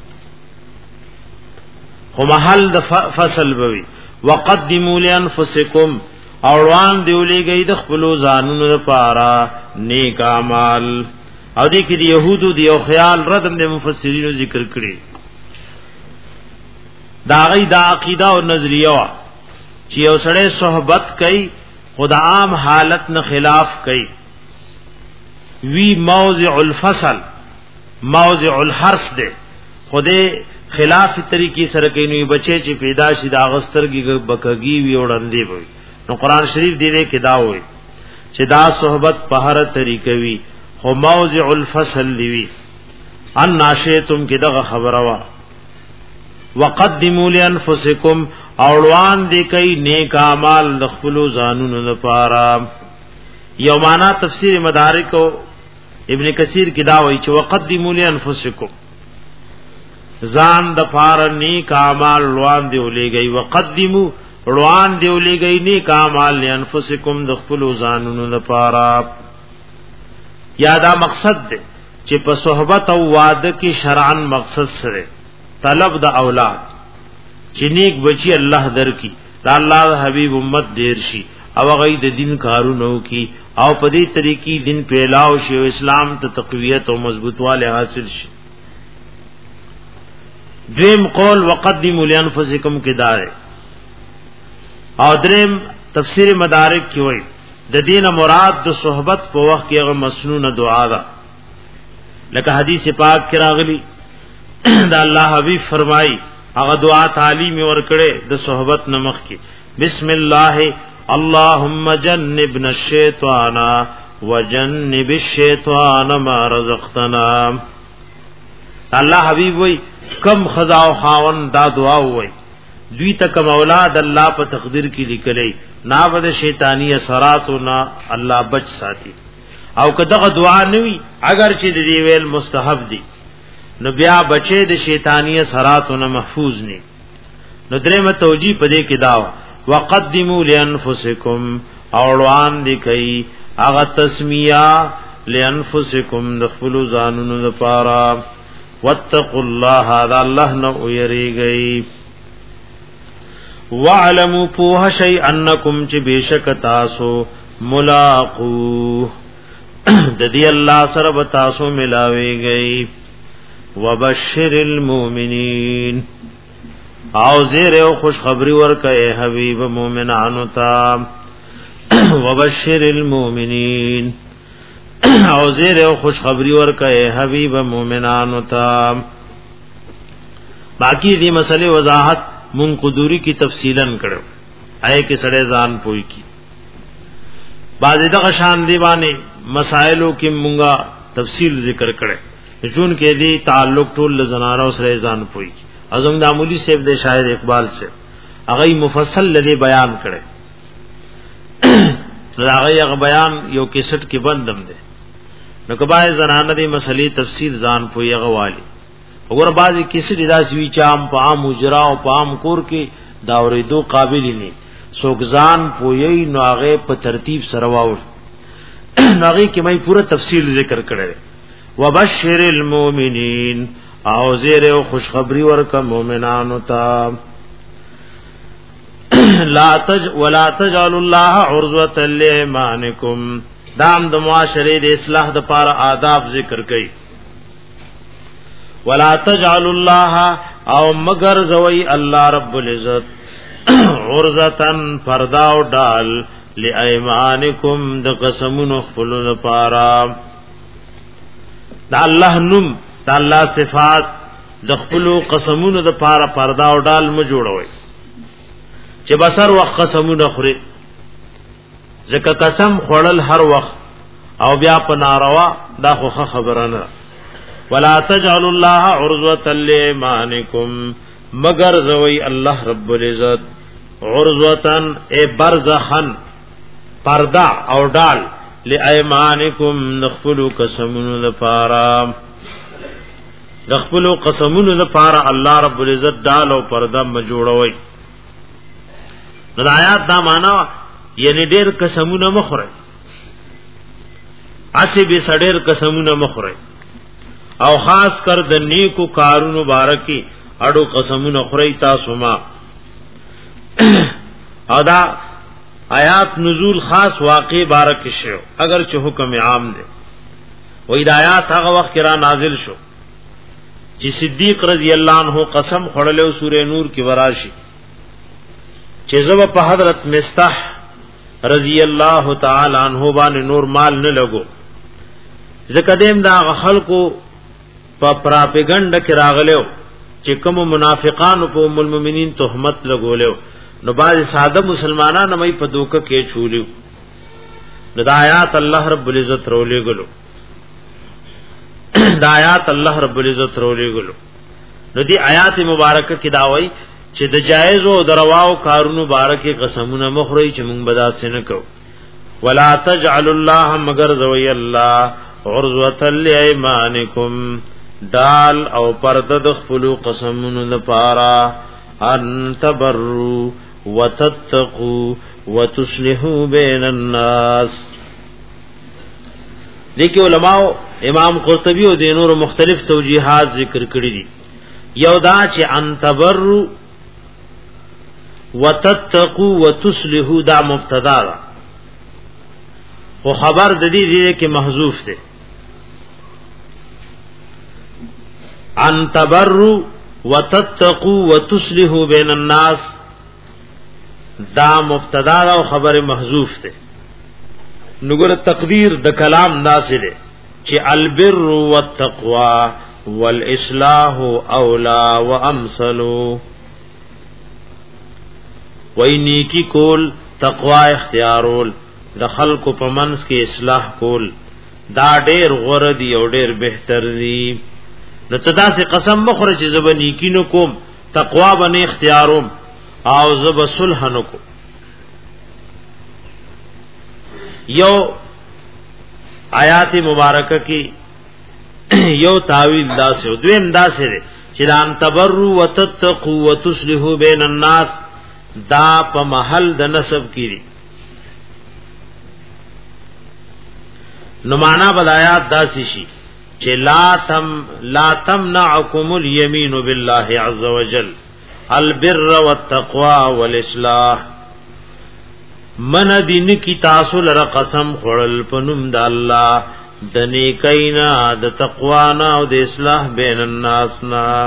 خو محل د فصل بوی وقدمو لانفسکم اوروان دیولی گئی د خپلو زانونو د پارا نیک اعمال او دې کې د يهودو دی او خیال ردم د مفسرینو ذکر کړي دا غي دا عقیده او نظریه چې یو سره صحبت کوي خدا عام حالت نه خلاف کوي وی موضع الفصل موضع الحرس ده خوده خلاف طریقې سره کوي نو بچي چې پیدا شي دا غسترګي بکګي وی وړاندې وي نو قران شریف دی کې دا وایي چې دا صحبت په هر طریقې وی خو موضع الفصل لوی ان ناشیتم کی دغه خبره وا وقدموا لانفسکم اوروان دی کای نیک اعمال دخلوا زانون لپاره یومانا تفسیر مدارک ابن کثیر کی دا وایي چې وقدموا لانفسکم ځان د پاره نیک اعمال روان دی ولېږي وقدموا روان دی ولېږي نیک اعمال لانفسکم دخلوا زانون لپاره یا دا مقصد ده چې په صحبت او وعده کې شرعاً مقصد سره طلب د اولاد چې نیک بچي الله درکې دا الله حبيب امت دیر شي او غي د دین کارونو کی او په دې طریقې دین پیلاو شي او اسلام ته تقویت او مضبوطواله حاصل شي دریم قول وقدموا لانفسکم کې دار او دریم تفسیر مدارک کې وایي د دین مراد د صحبت په وخت کې هغه مسنون دعا ده لکه حدیث پاک کې راغلی دا الله حبیب فرمای هغه دعا تعلیم ورکړي د صحبت نمخ کې بسم الله اللهم جنبنا الشیطان وجنب الشیطان ما رزقتنا. الله حبیب وای کم خزا او خاون دا دعا وای دوی تک اولاد الله په تقدیر کې لیکلې نا بد شیطانی اثراتنا الله بچ ساتي. او کداغه دعا نوي اگر چې د دې ویل مستحب دي نو بیا بچي د شیطانی اثراتنا محفوظ ني. نو درې متوجی پدې کې دا وقدموا لانفسکم اوروان دي کوي هغه تسمیه لانفسکم دخلوا زانونو لپاره واتقوا الله هذا الله نو يريږي. وعلموا فوها شيء انکم چې بشک تاسو ملاقو د دې الله سره به تاسو ملاويږي. وبشر المؤمنین او زیر او خوش خبری ورکه حبیب مومنانو تا. وبشر المؤمنین او زیر او خوش خبری ورکه حبیب مومنانو تا. باقی دی مسئلے وضاحت مون قدوری کی تفصیلا کړو آئے کې سړی ځان پوي کی. بعض دغه شان دی باندې مسائلو کې مونږه تفصیل ذکر کړي چون کې دی تعلق ټول زنانو سره ځان پوي کی. اعظم دامولی صاحب د شاعر اقبال سے هغه مفصل لدی بیان کړي. هغه هغه بیان یو کیسټ کې بندم دي. نو کبای زنانه دی مسلې تفصیل ځان پوي هغه والی وګوره بعضی کیسې داسې وی چام په عام اجرا او په عام کور کې دا اوریدو قابل نه سوګزان پوي نو هغه په ترتیب سره واور نو هغه کې مې پوره تفصیل ذکر کړی. وبشر المؤمنین او زیر او خوشخبری ورکا مومنانو تا. لا تج ولا تجعلوا الله عرضة لایمانکم دام د معاشره د اصلاح د پاره آداب ذکر کړي. ولا تجعلوا الله او مگر زوی الله رب العزت عرضتن پردا او ډال لایمانکم د قسمونو خپل لپاره. دا الله نوم دا الله صفات د خپل قسمونو د پاره پردا او ډال م جوړوي چې بسر وخت قسمونه خوري ځکه قسم خورل هر وخت او بیا په ناروا دا خو خبره نه. ولا تجعلوا الله عرضة لایمانکم مگر زوی الله رب العزت عرضتن ای برزخن پردا او ډال لایمانکم نخفلوا قسمونو لپاره نخفلوا قسمونو لپاره الله رب العزت ډال او پردا م جوړوي. نو آیات دا معنا یعنی ډېر قسمونه مخره اسی به سړیر قسمونه مخره او خاص کر د نیکو کارونو بارکی اډو قسمونه خوري تاسو ما. ادا آیات نزول خاص واقع بارک شو اگر چې حکم عام دی. و ہدایات هغه وخت را نازل شو چې صدیق رضی الله عنه قسم خړلو سورې نور کې وراشي چې زو په حضرت مستح رضی الله تعالی عنہ باندې نور مال نه لګو ځکه دیم دا خلکو په پراپګاندا کې راغلو چې کوم منافقانو په ام المؤمنین تهمت لګولیو نو باز ساده مسلمانانو مې په دوکه کې چولیو. نو د آیات الله رب العزت رولې غلو د آیات الله رب العزت رولې غلو نو دی آیات مبارکه کې دا وایي چې د جایز او درواو کارونو بارکه قسمونه مخوري چې مونږ بداسه نه کو. ولا تجعلوا الله مگر زوی الله عرضة لایمانکم دال او پرد د خپل قسمونو لپاره ان تبروا وتتقوا وتصلحوا بین الناس. لیکن علماء امام قرطبی او د نور مختلف توجیحات ذکر کړی دي. یو دا چې ان تبروا وتتقوا وتصلحوا دا مبتدا ده خو خبر د دې دی کې محذوف ده. ان تبروا وتتقوا وتصلحوا بین الناس دا مبتدا او خبر محذوف ده. نګور تقدیر د کلام ناسره چې البر والتقوا والاصلاح اولا وامثلوا وای نیکی کول تقوا اختیارول د خلکو په منځ کې اصلاح کول دا ډېر غوړه دی او ډېر بهتر دی. نو تدا سے قسم مخره چې زب نیکینو کوم تقوا باندې اختیاروم او زب صلح نکو. یو آیات مبارکه کی یو تعویل داسه او دویم داسه دی چې ان تبروا وتتقوا وتصلحوا بین الناس دا په محل د نسب کیږي. نو معنا بدایات داسې شي چې لا تم لا تمنعكم اليمين بالله عز وجل البر والتقوى والاصلاح. من دین کی تاسو لره قسم خړل پنوم د الله د نیکینا د تقوا نا او د اصلاح بین الناس نا.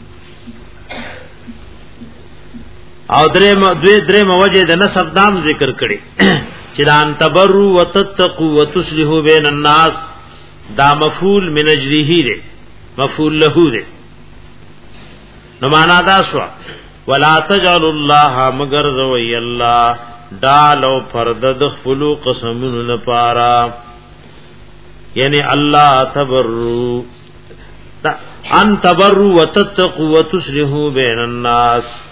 او درې دوی درې موجه د نسب دام ذکر کړي چې دان تبروا وتتقوا وتصلحوا بین الناس دا مفعول من اجره ده مفعول له ده. نو معنا دا شو ولا تجعل الله مگر زوی الله دالو فرد دخلوا قسمون لپارا یعنی الله تبروا ان تبروا وتتقوا وتصلحوا بین الناس.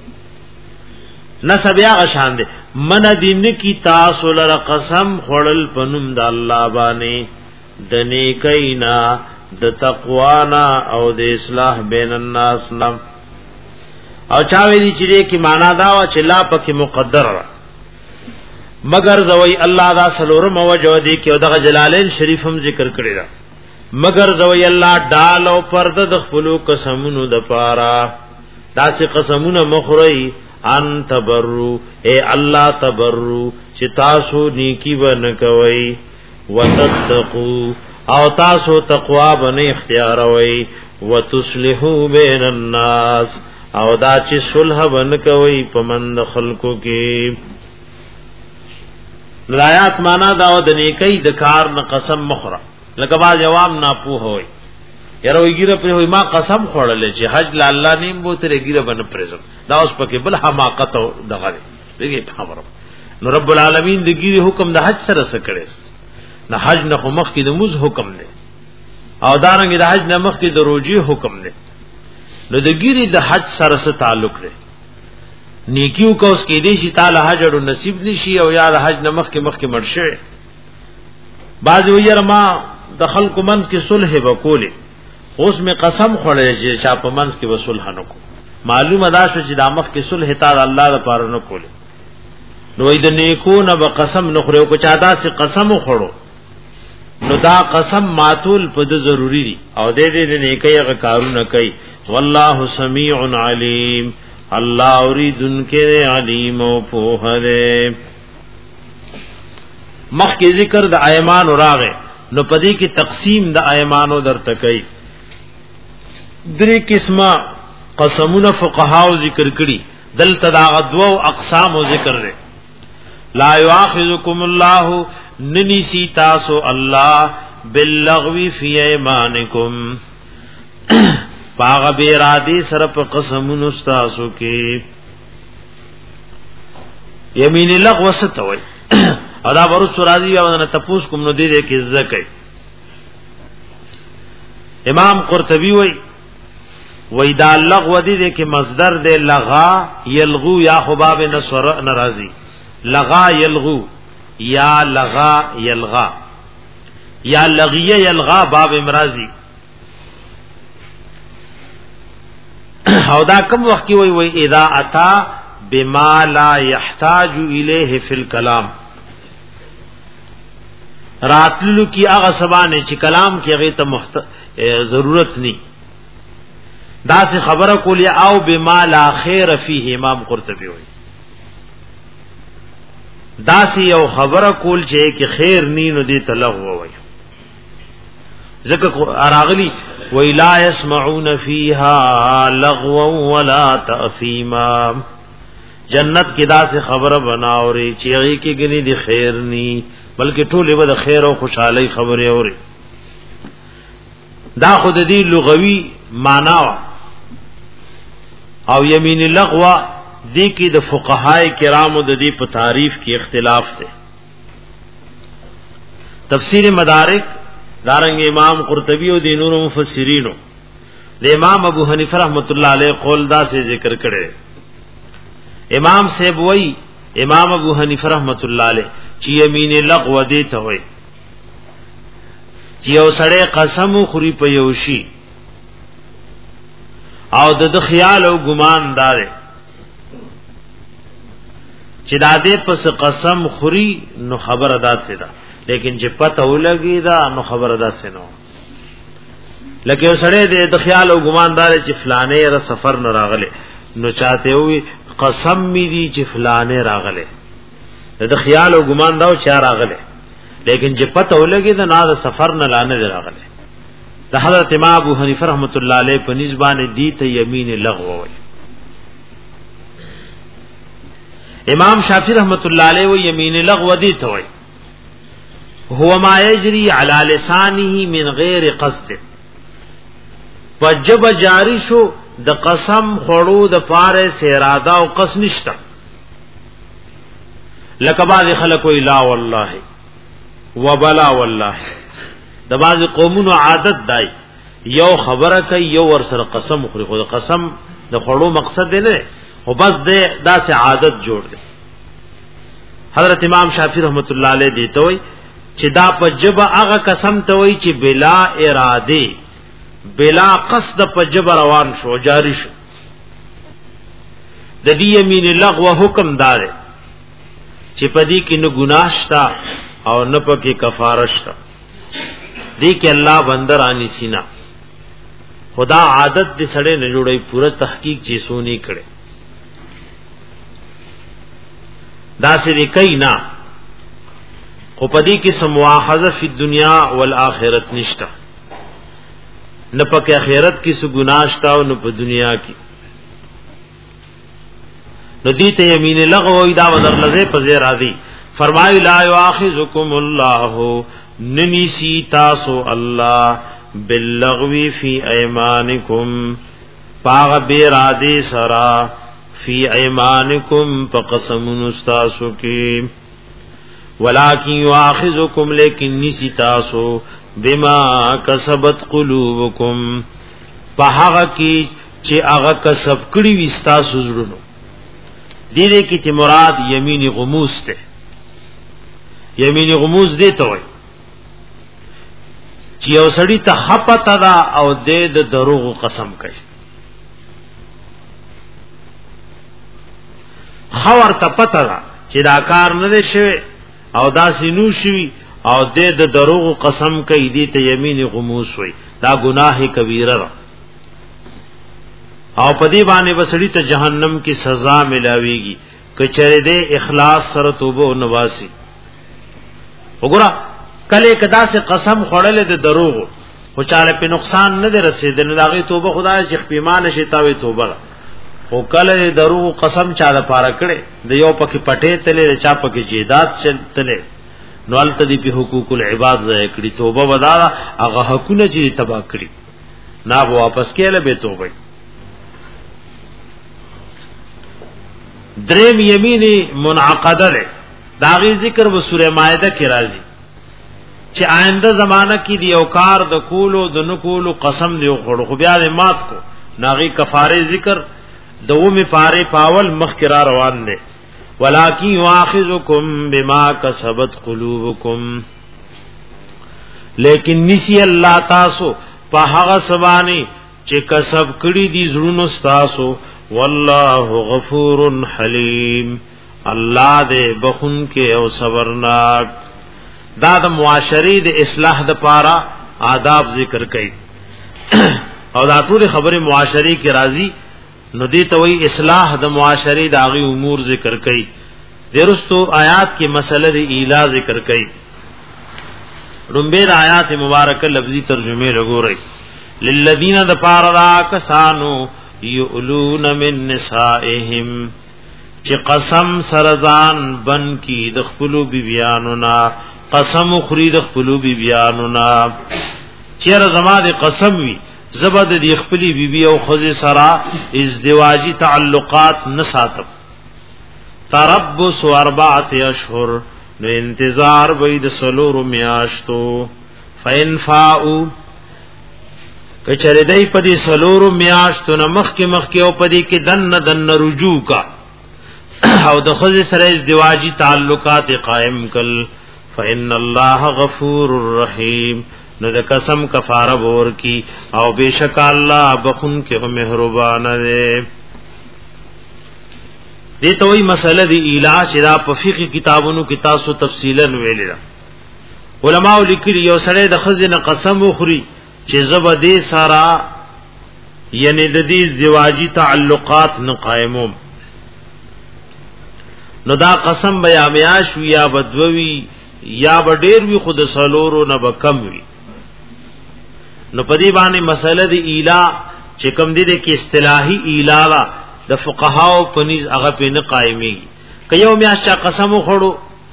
نسب یا غشان دے من دین کی تاسو لر قسم خړل پنوم د الله باندې د نیکینا د تقوانا او د اصلاح بین الناس نم. او چاوی دی چې کی معنا دا وا چې لا پکې مقدر مگر زوی الله دا سلورم وجو دی کې دغه جلالین شریف هم ذکر کړی دا مگر زوی الله ډال او پرد د خپلو قسمونو د پارا داسې قسمونه مخری ان تبرو اے الله تبرو چې تاسو نیکی ون کوي وتتقوا او تاسو تقوا باندې اختیار وي وتصلحوا بین الناس او دا چې صلح ون کوي په من خلقو کې. لایات معنا دا د نیکی د کار نه قسم مخره لکه با جواب نه پوه وي یاره ویګره پر وي ما قسم خوړل چې حج ل الله نیم بو تر ګیره بن پرزم دا اوس پکې بل حماقت دغه دیږي خبره. نو رب العالمین د ګیره حکم د حج سره سره کړي نه حج نه خو مخ کې د موز حکم دی او دارنګ د حج نه مخ کې د روزي حکم دی. نو د ګیره د حج سره سره تعلق دی. نیکیو کو اس کې دې شي تعالی حج او نصیب نشي او یا د حج نه مخ کې مخ کې مرشه. بعض ویره ما د خلق منس کې صلح وکولې اوس می قسم خوړې چې چا په منځ کې وصول هنکو معلومه دا شو چې د مخ کې صلح تعالی الله لپاره نه کولې. نو د نیکو نه به قسم نه خورو کو چا دا چې قسم خوړو نو دا قسم ماتول په د ضروری دي او دې دې نیکي هغه کارونه کوي. والله سمیع علیم الله اوریدن کې علیم او په هره. مخ کې ذکر د ایمان راغې نو پدې کې تقسیم د ایمانو درته کوي. درې قسمه قسمونه فقهاو ذکر کړي دلته دا غدو اقسام او ذکر لري. لا یؤاخذکم الله ننسی تاسو الله باللغو فی ایمانکم پاغ بیرادی سره په قسمونو تاسو کې. یمین لغو ستوي او دا ورو سورازی او نه تپوس کوم نو دې دې کې ذکر. امام قرطبی وای وای دا لغو دې کې مصدر دې لغا یلغو یا خباب نصر ناراضی لغا یلغو یا لغا یلغا یا لغیه یلغا باب امرازی. او دا کوم وخت کې وای وای اذا اتا بما لا يحتاج الیه فی الکلام راتلو کی هغه سبانه چې کلام کې هغه ته محت... ضرورت ني دا څه خبره کولی او بما لا خیر فیه. امام قرطبی وای دا څه یو خبره کول چې کې خیر ني نو دې تلغو وای ذکر اراغلی وی لا يسمعون فیها لغوا ولا تأثیما. جنت کې دا څه خبره بناوري چې هغه کې غني دي خیر ني بلکې ټول به د خیر او خوشحالي خبره اوري. دا خود دې لغوي معنا او یمین لغوا دی کې د فقهای کرامو د دې په تعریف کې اختلاف دی. تفسیر مدارک دارنګ امام قرطبی او د نورو مفسرینو د امام ابو حنیفه رحمۃ اللہ علیہ قول دا سے ذکر کړي. امام صاحب وای امام ابو حنیفه رحمۃ اللہ علیہ چې یمین لغو دی ته وای چې یو سړی قسم خوري په یو شی او د خیال او ګمان دار چې دا دې پس قسم خوري نو خبر ادا څه ده، لیکن چې پته ولګي دا نو خبر ادا څه نو. لکه یو سړی د خیال او ګمان دار چې فلانه را سفر نه راغله نو چاته وي قسم می دي چې فلانه راغله، د خیال او ګمان دا چې راغله، لیکن چې پته ولګي دا نه سفر نه لانه راغله. د حضرت امام ابو حنیفه رحمۃ اللہ علیہ په نسبانه دی ته یمین لغو وای. امام شافعی رحمۃ اللہ علیہ و یمین لغو دی ته وای هو ما یجری علی لسانه من غیر قصد، وجب جاری شو د قسم خړو د پاره سے اراده او قصد نشتا. لکه بعض خلک وی لا والله وبلا والله، د بعض قومونو عادت دای یو خبره کوي یو ور سره قسم خوري، خو قسم د خړو مقصد نه او بس د داسې عادت جوړ دی. حضرت امام شافعی رحمۃ اللہ علیہ دی ته وی چې دا په جبه هغه قسم ته وی چې بلا اراده بلا قصد په جبه روان شو جاری شو. د دې یمین لغو حکم دار چې پدې کې نه ګناه شتا او نه پکې کفاره شتا، دی کې الله بندر انی سینا خدا عادت دې سړې نه جوړي پورا تحقیق چې سونی کړي دا سې دې کای نه خو پدې کې سمواخذه فی دنیا والآخرت نشتا، نه پکې آخرت کې سو ګناه شتا او نه په دنیا کې. نو دې ته یمین لغو دا بدر لزه پزې راضی فرمای لا یاخذکم الله ننیسی تاسو الله باللغو فی ایمانکم پاغ بیرادی سرا فی ایمانکم فقسمون استاسو کی ولیکن یاخذکم لیکن نیسی تاسو بما کسبت قلوبکم پاغ کی چی اغا کسب کری وستاسو زرنو. دیده کی تی مراد یمین غموس تے، یمین غموس دیتا ہوئی چې یو سړی ته حپتا دا او د دروغ قسم کوي، خور ته پتا دا چې دا کار نه شوی او دا سينو شوی او د دروغ قسم کوي، دې ته یمین غموس وي. دا گناہ کبیره ده او پدی باندې وسړی ته جهنم کی سزا ملاويږي کچره دې اخلاص سره توبه او نواسی. وګوره کله کدا سے قسم خړلې د دروغ خو چاله په نقصان نه دی رسیدل، داغه توبه خدای چې پیمانه شي تاوي توبه. خو کله دروغ قسم چاله پاره کړي د یو پکې پټې تلې چا پکې جیدات چلتلې نو الته دی په حقوق العباد ځای کړي، توبه ودارا هغه حقونه چې تبا کړي نه واپس کېله به توبه. دریم یمین منعقده ده، داغه ذکر و سوره مائده کې راځي چې آینده زمانہ کې دی او کار د کولو د نکولو قسم دی خور خو بیا د مات کو ناغي کفاره ذکر دومه پاره پاول مخکرا روان دي. ولکن واخذکم بما کسبت قلوبکم، لیکن نسی الله تاسو په هغه سبانی چې کسب کړی دي زړونو تاسو. والله غفور حلیم، الله دې بخون کې او صبرناک. دا د معاشري د اصلاح د پاره آداب ذکر کړي او دا ټول خبره معاشري کې راځي نو دې ته وی اصلاح د معاشري داغي امور ذکر کړي. درستو آیات کې مسله د ایلا ذکر کړي. رمبه د آیات مبارکه لفظي ترجمه لګورئ. للذین د پاره کسانو یؤلون من نسائهم چې قسم سرزان بن کی د خپل بیبیانو نا قسم خرید خپل بیبیانو نا چیر زما د قسم وی زبد د خپل بیبی او خزه سرا ازدواجی تعلقات نه ساتب تربص اربعه اشهر نو انتظار وید سلور میاشتو فین فاو کچره دای پدی سلور میاشتو نمخ کی مخ کی او پدی کی دن دن رجوع کا او د خود سره ازدواجی تعلقات قائم کل فإن الله غفور رحیم نو د قسم کفاره ور کی او بیشک الله بخون کې مهربان دی. دې ته وی مسله دی علاج را په فقہی کتابونو کې تاسو تفصیلا ویل علماء لیکلي یو سره د خزینه قسم وخوري چې زبدې سارا یعنی د دې ازدواجی تعلقات نه قائموم نو دا قسم بیا میاش یا بدوی یا بډیر وی خود سلورو نه بکم وی نو پدی باندې مسله دی ایلا چې کوم دي کې اصطلاحي ایلا د فقهاو پنځ هغه په نه قائمي کيو میاش قسم خوړو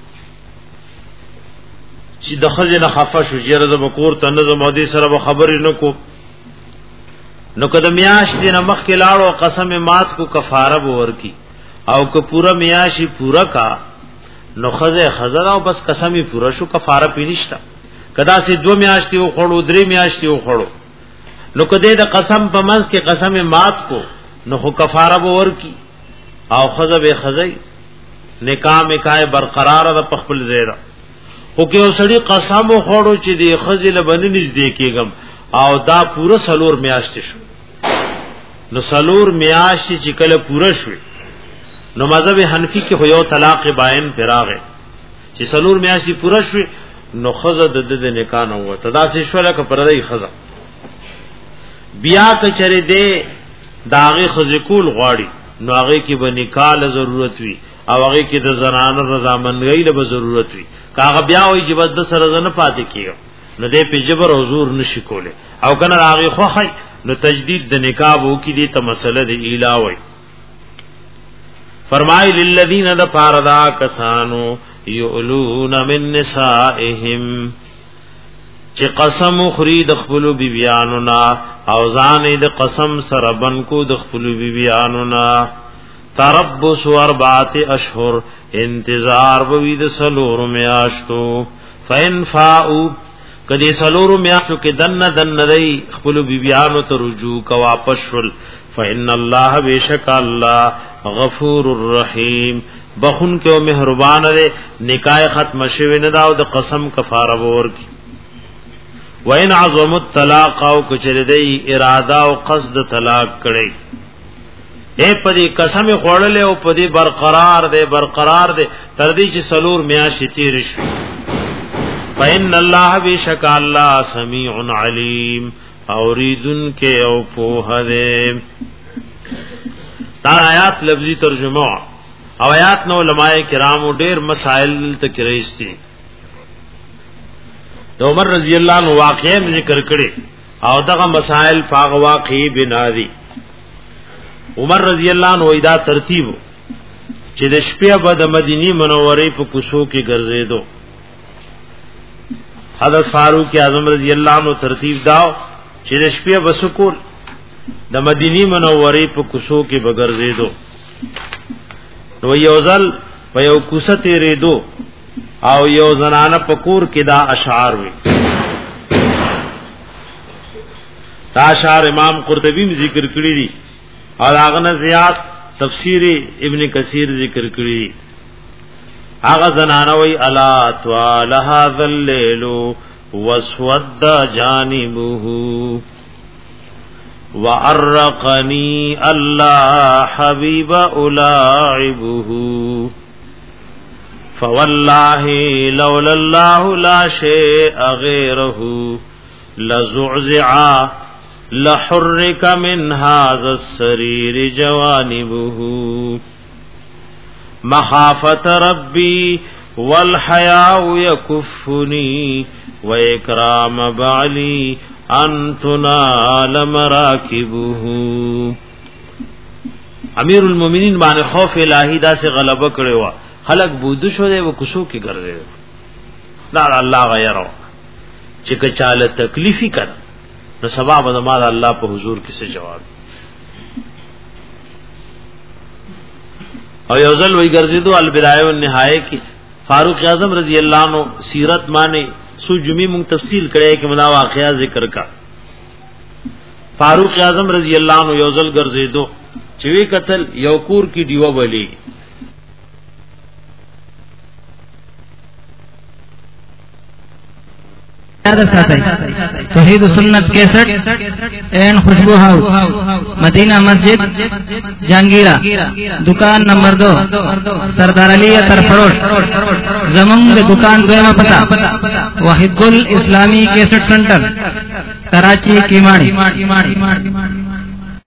چې د خزینه خفه شو چې رزه بکور ته نظم او دې سره خبرې نکو نو کده میاش دې نه مخ کې لاړو قسم مات کو کفاره ور کی او که پورا میاشی پورا کا نو خزه خزر او بس قسمی پورا شو کفاره پینشتا کدا سي دو میاشتي او خړو درې میاشتي او خړو نو کده د قسم په منځ کې قسم مات کو نو خو کفاره ور کی او خزه به خزي نکاح مکای برقرار د خپل زیرا خو کې اوسړي قسم او خړو چې دی خزه له بنې نږدې کېګم او دا پورا سلور میاشتي شو نو سلور میاشتي چې کله پورا شوي نو مذهب حنفی کې هو یو طلاق باین فراغه چې سلور میاشتي پوره شوي نو خزه د د نکاح نه وته دا سې شوله ک پردای خزه بیا ک چره دې داغه خزه کول غواړي نو هغه کې به نکاح ضرورت وي او هغه کې د زنانه رضامندۍ له ضرورت وي کاغه بیا وي چې بد سره نه پاتې کیږي نو دې په جبر حضور نشي کوله او کنه هغه خوخی نو تجدید د نکاح وو کې دې ته مسله د ایلا وي. فرمای للذین د فاردا کسانو یؤلون من نسائهم چې قسم خرید خپل بیبیانو نا او ځان د قسم سره بن کو د خپل بیبیانو نا تربص اربعه اشهر انتظار بوید سلور میاشتو فین فاو کدی سلور میاشتو کې دن دن دی خپل بیبیانو ته رجوع کا واپس شول فإن الله بیشک الله غفور الرحیم بخون کې او مهربان دی نکاح ختم شوی نه دا او د قسم کفاره ور کی وین عظم الطلاق او کچره دی اراده او قصد طلاق کړي اے پدی قسم خوړل او پدی برقرار دی برقرار دی تر دې چې سلور میاشتې تیر شي فإن الله بیشک الله سمیع علیم اوریدن کې او په هده دا آیات لفظی ترجمه او آیات نو علماء کرامو ډیر مسائل تکریستی د عمر رضی الله عنه واقعې ذکر کړي او دغه مسائل فاغ واقعي بنا دي. عمر رضی الله عنه وېدا ترتیب چې د شپې بعد مدینی منورې په کوڅو کې ګرځېدو. حضرت فاروق اعظم رضی الله عنه ترتیب داو چې د شپې بسکول د مدینی منورې په کوڅو کې بګرځېدو. نو یو ځل په یو کوڅه تیرېدو او یو زنانه پکور کې دا اشعار وي. دا اشعار امام قرطبی ذکر کړی دي او هغه نه زیات تفسیر ابن کثیر ذکر کړی دي. هغه زنانه وی الا طال هذا الليل واسود جانبه وارقني الله حبيب الاعبه فوالله لولا الله لا شيء غيره لزعزع لحرك من هذا السرير جوانبه مخافة ربي والحياء يكفني وإكرام بعلي أن تنال مراكبه. امیر المؤمنین باندې خوف الہی دا سے غلبه کړي وا خلق بودو شو دی و کوسو کې ګرځي دا الله غیرو چې کچاله تکلیفي کړ نو سبب د مال الله په حضور کې څه جواب. او یوزل وی ګرځیدو البدایه والنهایه کی فاروق اعظم رضی الله عنه سیرت معنی سو جمعی مون تفصیل کړي کې ملا واقعیا ذکر کا فاروق اعظم رضی الله عنه یوزل ګرځیدو چې وی قتل یو کور کی دیو بلی توحید سنت کیسٹ اینڈ خوشبو ہاؤس مدینہ مسجد جہانگیرہ دکان نمبر دو سردار علی اتر فروش زمنگ دکان دویمہ پتہ واحد گل اسلامی کیسٹ سنٹر کراچی کیماڑی